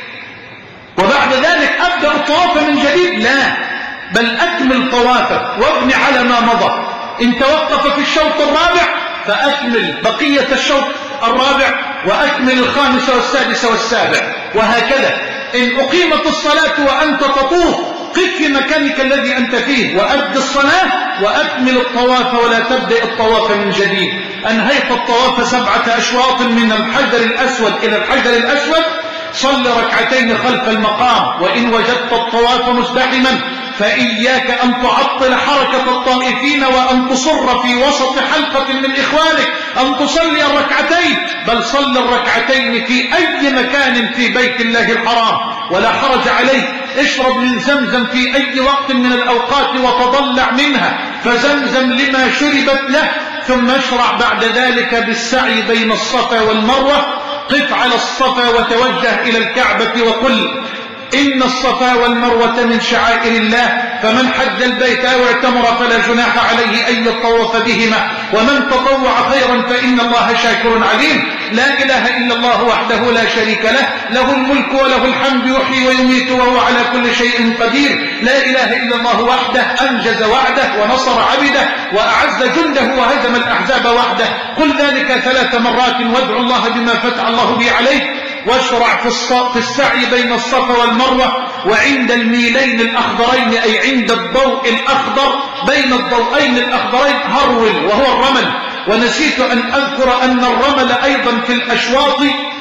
وبعد ذلك أبدأ الطواف من جديد. لا، بل أكمل طوافك وابني على ما مضى. إن توقف في الشوط الرابع فأكمل بقية الشوط الرابع، وأكمل الخامس والسادس والسابع، وهكذا. إن أقيمت الصلاة وأنت تطوف قف في مكانك الذي أنت فيه وأد الصلاة وأكمل الطواف، ولا تبدأ الطواف من جديد. أنهيت الطواف سبعة أشواط من الحجر الأسود إلى الحجر الأسود، صل ركعتين خلف المقام. وإن وجدت الطواف مزدحما فإياك أن تعطل حركة الطائفين وأن تصر في وسط حلقة من إخوانك أن تصلي الركعتين، بل صل الركعتين في أي مكان في بيت الله الحرام ولا حرج عليك. اشرب من زمزم في أي وقت من الأوقات وتضلع منها، فزمزم لما شربت له. ثم اشرع بعد ذلك بالسعي بين الصفا والمروة. قف على الصفا وتوجه إلى الكعبة وقل إن الصفا والمروة من شعائر الله، فمن حج البيت أو اعتمر فلا جناح عليه أن يطوف بهما، ومن تطوع خيرا فإن الله شاكر عليم. لا إله إلا الله وحده لا شريك له، له الملك وله الحمد، يحيي ويميت وهو على كل شيء قدير. لا إله إلا الله وحده أنجز وعده ونصر عبده وأعز جنده وهزم الأحزاب وحده. قل ذلك ثلاث مرات وادعوا الله بما فتح الله به عليك. واشرع في السعي بين الصفا والمروة وعند الميلين الأخضرين، أي عند الضوء الأخضر بين الضوئين الأخضرين هرول وهو الرمل. ونسيت أن أذكر أن الرمل أيضا في الأشواط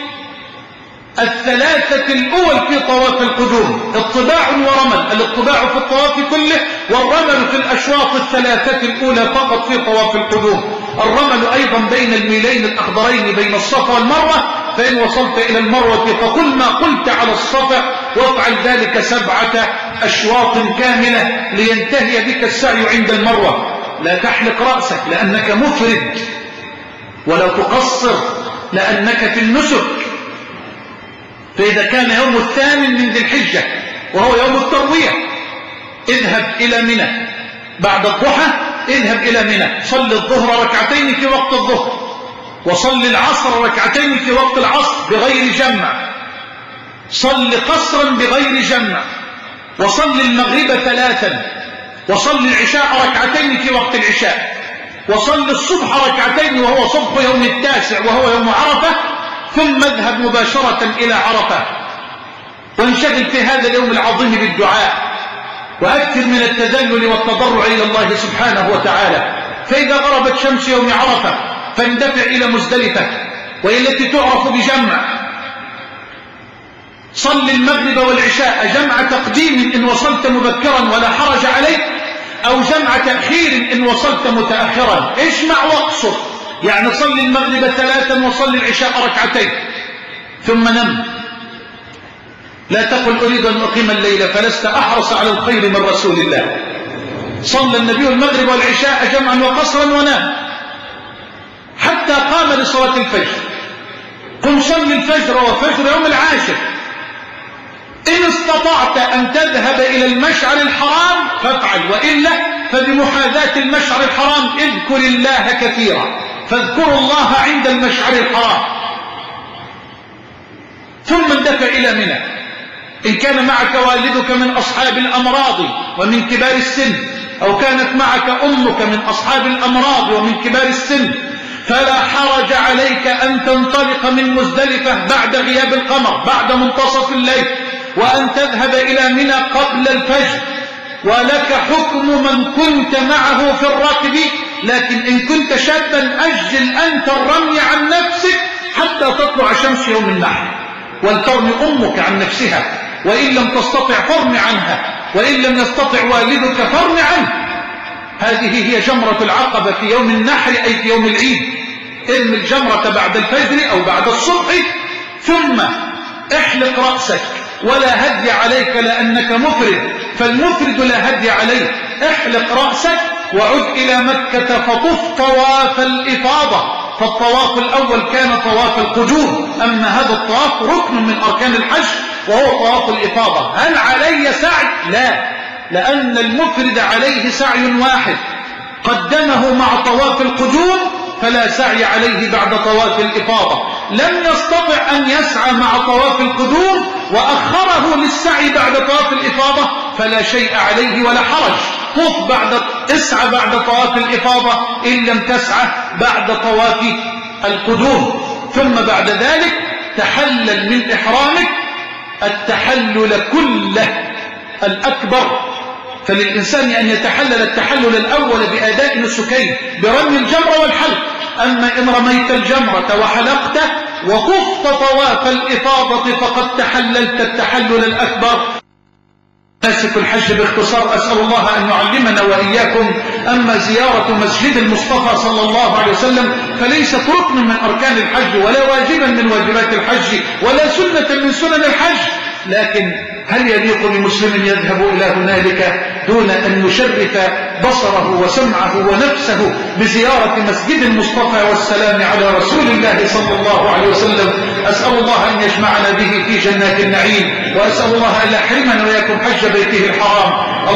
الثلاثة الأول في طواف القدوم، اطباع ورمل، الاطباع في الطواف كله، والرمل في الأشواط الثلاثة الأولى فقط في طواف القدوم. الرمل أيضا بين الميلين الأخضرين بين الصفا والمروة، فإن وصلت إلى المروة فقل ما قلت على الصفا، وافعل ذلك سبعة أشواط كاملة لينتهي بك السعي عند المروة. لا تحلق رأسك لأنك مفرد، ولا تقصر لأنك في النسك. فإذا كان يوم الثامن من ذي الحجة وهو يوم التروية اذهب إلى منى بعد الضحى، اذهب إلى منى صل الظهر ركعتين في وقت الظهر، وصل العصر ركعتين في وقت العصر بغير جمع، صل قصرا بغير جمع، وصل المغرب ثلاثا، وصل العشاء ركعتين في وقت العشاء، وصل الصبح ركعتين وهو صبح يوم التاسع وهو يوم عرفة، ثم اذهب مباشرة إلى عرفة وانشغل في هذا اليوم العظيم بالدعاء، وأكثر من التذلل والتضرع إلى الله سبحانه وتعالى. فإذا غربت شمس يوم عرفة فاندفع إلى مزدلفة، وهي التي تعرف بجمع. صل المغرب والعشاء جمع تقديم إن وصلت مبكرا ولا حرج عليك، أو جمع تأخير إن وصلت متأخرا. اجمع واقصر، يعني صل المغرب ثلاثا وصل العشاء ركعتين ثم نم. لا تقل أريد أن أقيم الليل فلست أحرص على الخير من رسول الله. صلى النبي المغرب والعشاء جمعا وقصرا ونام حتى قام لصلاة الفجر. قم صل الفجر وفجر يوم العاشر. إن استطعت أن تذهب إلى المشعر الحرام فافعل، وإلا فبمحاذاة المشعر الحرام اذكر الله كثيرا، فاذكروا الله عند المشعر الحرام. ثم اندفع إلى منى. إن كان معك والدك من أصحاب الأمراض ومن كبار السن، أو كانت معك أمك من أصحاب الأمراض ومن كبار السن، فلا حرج عليك أن تنطلق من مزدلفة بعد غياب القمر بعد منتصف الليل، وأن تذهب إلى منى قبل الفجر، ولك حكم من كنت معه في الركب. لكن إن كنت شابا أجل أنت الرمي عن نفسك حتى تطلع شمس يوم النحر، ولترمي أمك عن نفسها، وإن لم تستطع فرم عنها، وإن لم يستطع والدك فرم عنه. هذه هي جمرة العقبة في يوم النحر، أي في يوم العيد. ارمي الجمرة بعد الفجر أو بعد الصبح، ثم احلق رأسك ولا هدي عليك لأنك مفرد، فالمفرد لا هدي عليه. احلق رأسك وعد إلى مكة فطف طواف الإفاضة. فالطواف الأول كان طواف القدوم، أما هذا الطواف ركن من أركان الحج وهو طواف الإفاضة. هل علي سعي؟ لا، لأن المفرد عليه سعي واحد قدمه مع طواف القدوم، فلا سعي عليه بعد طواف الإفاضة. لم يستطع أن يسعى مع طواف القدوم وأخره للسعي بعد طواف الإفاضة، فلا شيء عليه ولا حرج. طف بعد اسعى بعد طواف الإفاضة إن لم تسعى بعد طواف القدوم. ثم بعد ذلك تحلل من إحرامك التحلل كله الأكبر. فللإنسان أن يتحلل التحلل الأول بأداء نسكين برمي الجمرة والحلق. أما إن رميت الجمرة وحلقت وطفت طواف الإفاضة فقد تحللت التحلل الأكبر. مناسك الحج باختصار أسأل الله أن يعلمنا وإياكم. أما زيارة مسجد المصطفى صلى الله عليه وسلم فليست ركن من أركان الحج ولا واجبا من واجبات الحج ولا سنة من سنن الحج، لكن هل يليق بمسلم يذهب إلى هنالك دون أن يشرف بصره وسمعه ونفسه بزيارة مسجد المصطفى والسلام على رسول الله صلى الله عليه وسلم؟ أسأل الله أن يجمعنا به في جنات النعيم، وأسأل الله أن لا يحرمنا وإياكم حج بيته الحرام.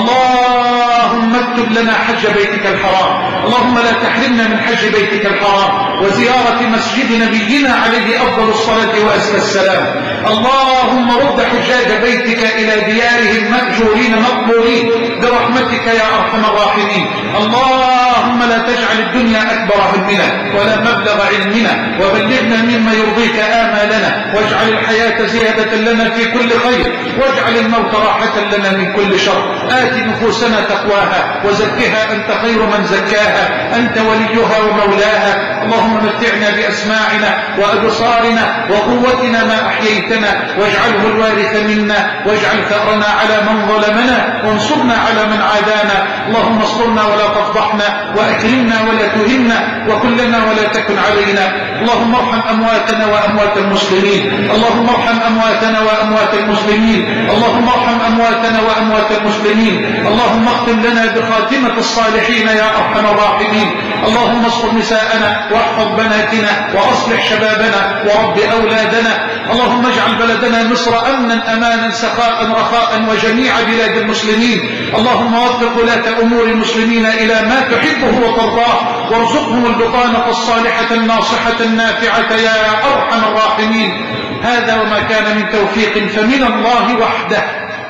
اللهم اكتب لنا حج بيتك الحرام، اللهم لا تحرمنا من حج بيتك الحرام وزيارة مسجد نبينا عليه أفضل الصلاة وأزكى السلام. اللهم رد حجاج بيتك إلى ديارهم مأجورين مقبولين برحمتك يا أرحم الراحمين. اللهم لا تجعل الدنيا أكبر همنا ولا مبلغ علمنا، وبلغنا مما يرضيك آمالنا، واجعل الحياة زيادة لنا في كل خير، واجعل الموت راحة لنا من كل شر. آت نفوسنا تقواها وزكها أنت خير من زكاها، أنت وليها ومولاها. اللهم متعنا بأسماعنا وأبصارنا وقوتنا ما أحييتنا، واجعله الوارث منا، واجعل ثأرنا على من ظلمنا، وانصرنا على من عادانا. اللهم اصبرنا ولا تفضحنا، وأكرمنا ولا تهنا، وكلنا ولا تكن علينا. اللهم ارحم أمواتنا وأموات المسلمين، اللهم ارحم أمواتنا وأموات المسلمين، اللهم ارحم أمواتنا وأموات المسلمين. اللهم اختم لنا بخاتمة الصالحين يا أرحم الراحمين. اللهم اصبر نساءنا واحفظ بناتنا وأصلح شبابنا ورب أولادنا. اللهم اجعل بلدنا مصر أمنا أمانا سخاء رخاء وجميع بلاد المسلمين. اللهم وفق ولاة أمور المسلمين إلى ما تحبه وترضاه، وارزقهم البطانة الصالحة الناصحة النافعة يا أرحم الراحمين. هذا وما كان من توفيق فمن الله وحده،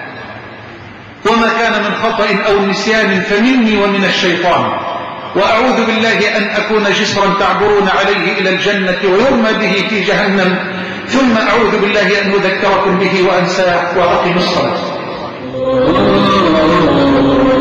وما كان من خطأ أو نسيان فمني ومن الشيطان. وأعوذ بالله أن أكون جسرا تعبرون عليه إلى الجنة ويرمى به في جهنم، ثم أعوذ بالله أن أذكركم به وأنساه. وأقم الصلاة.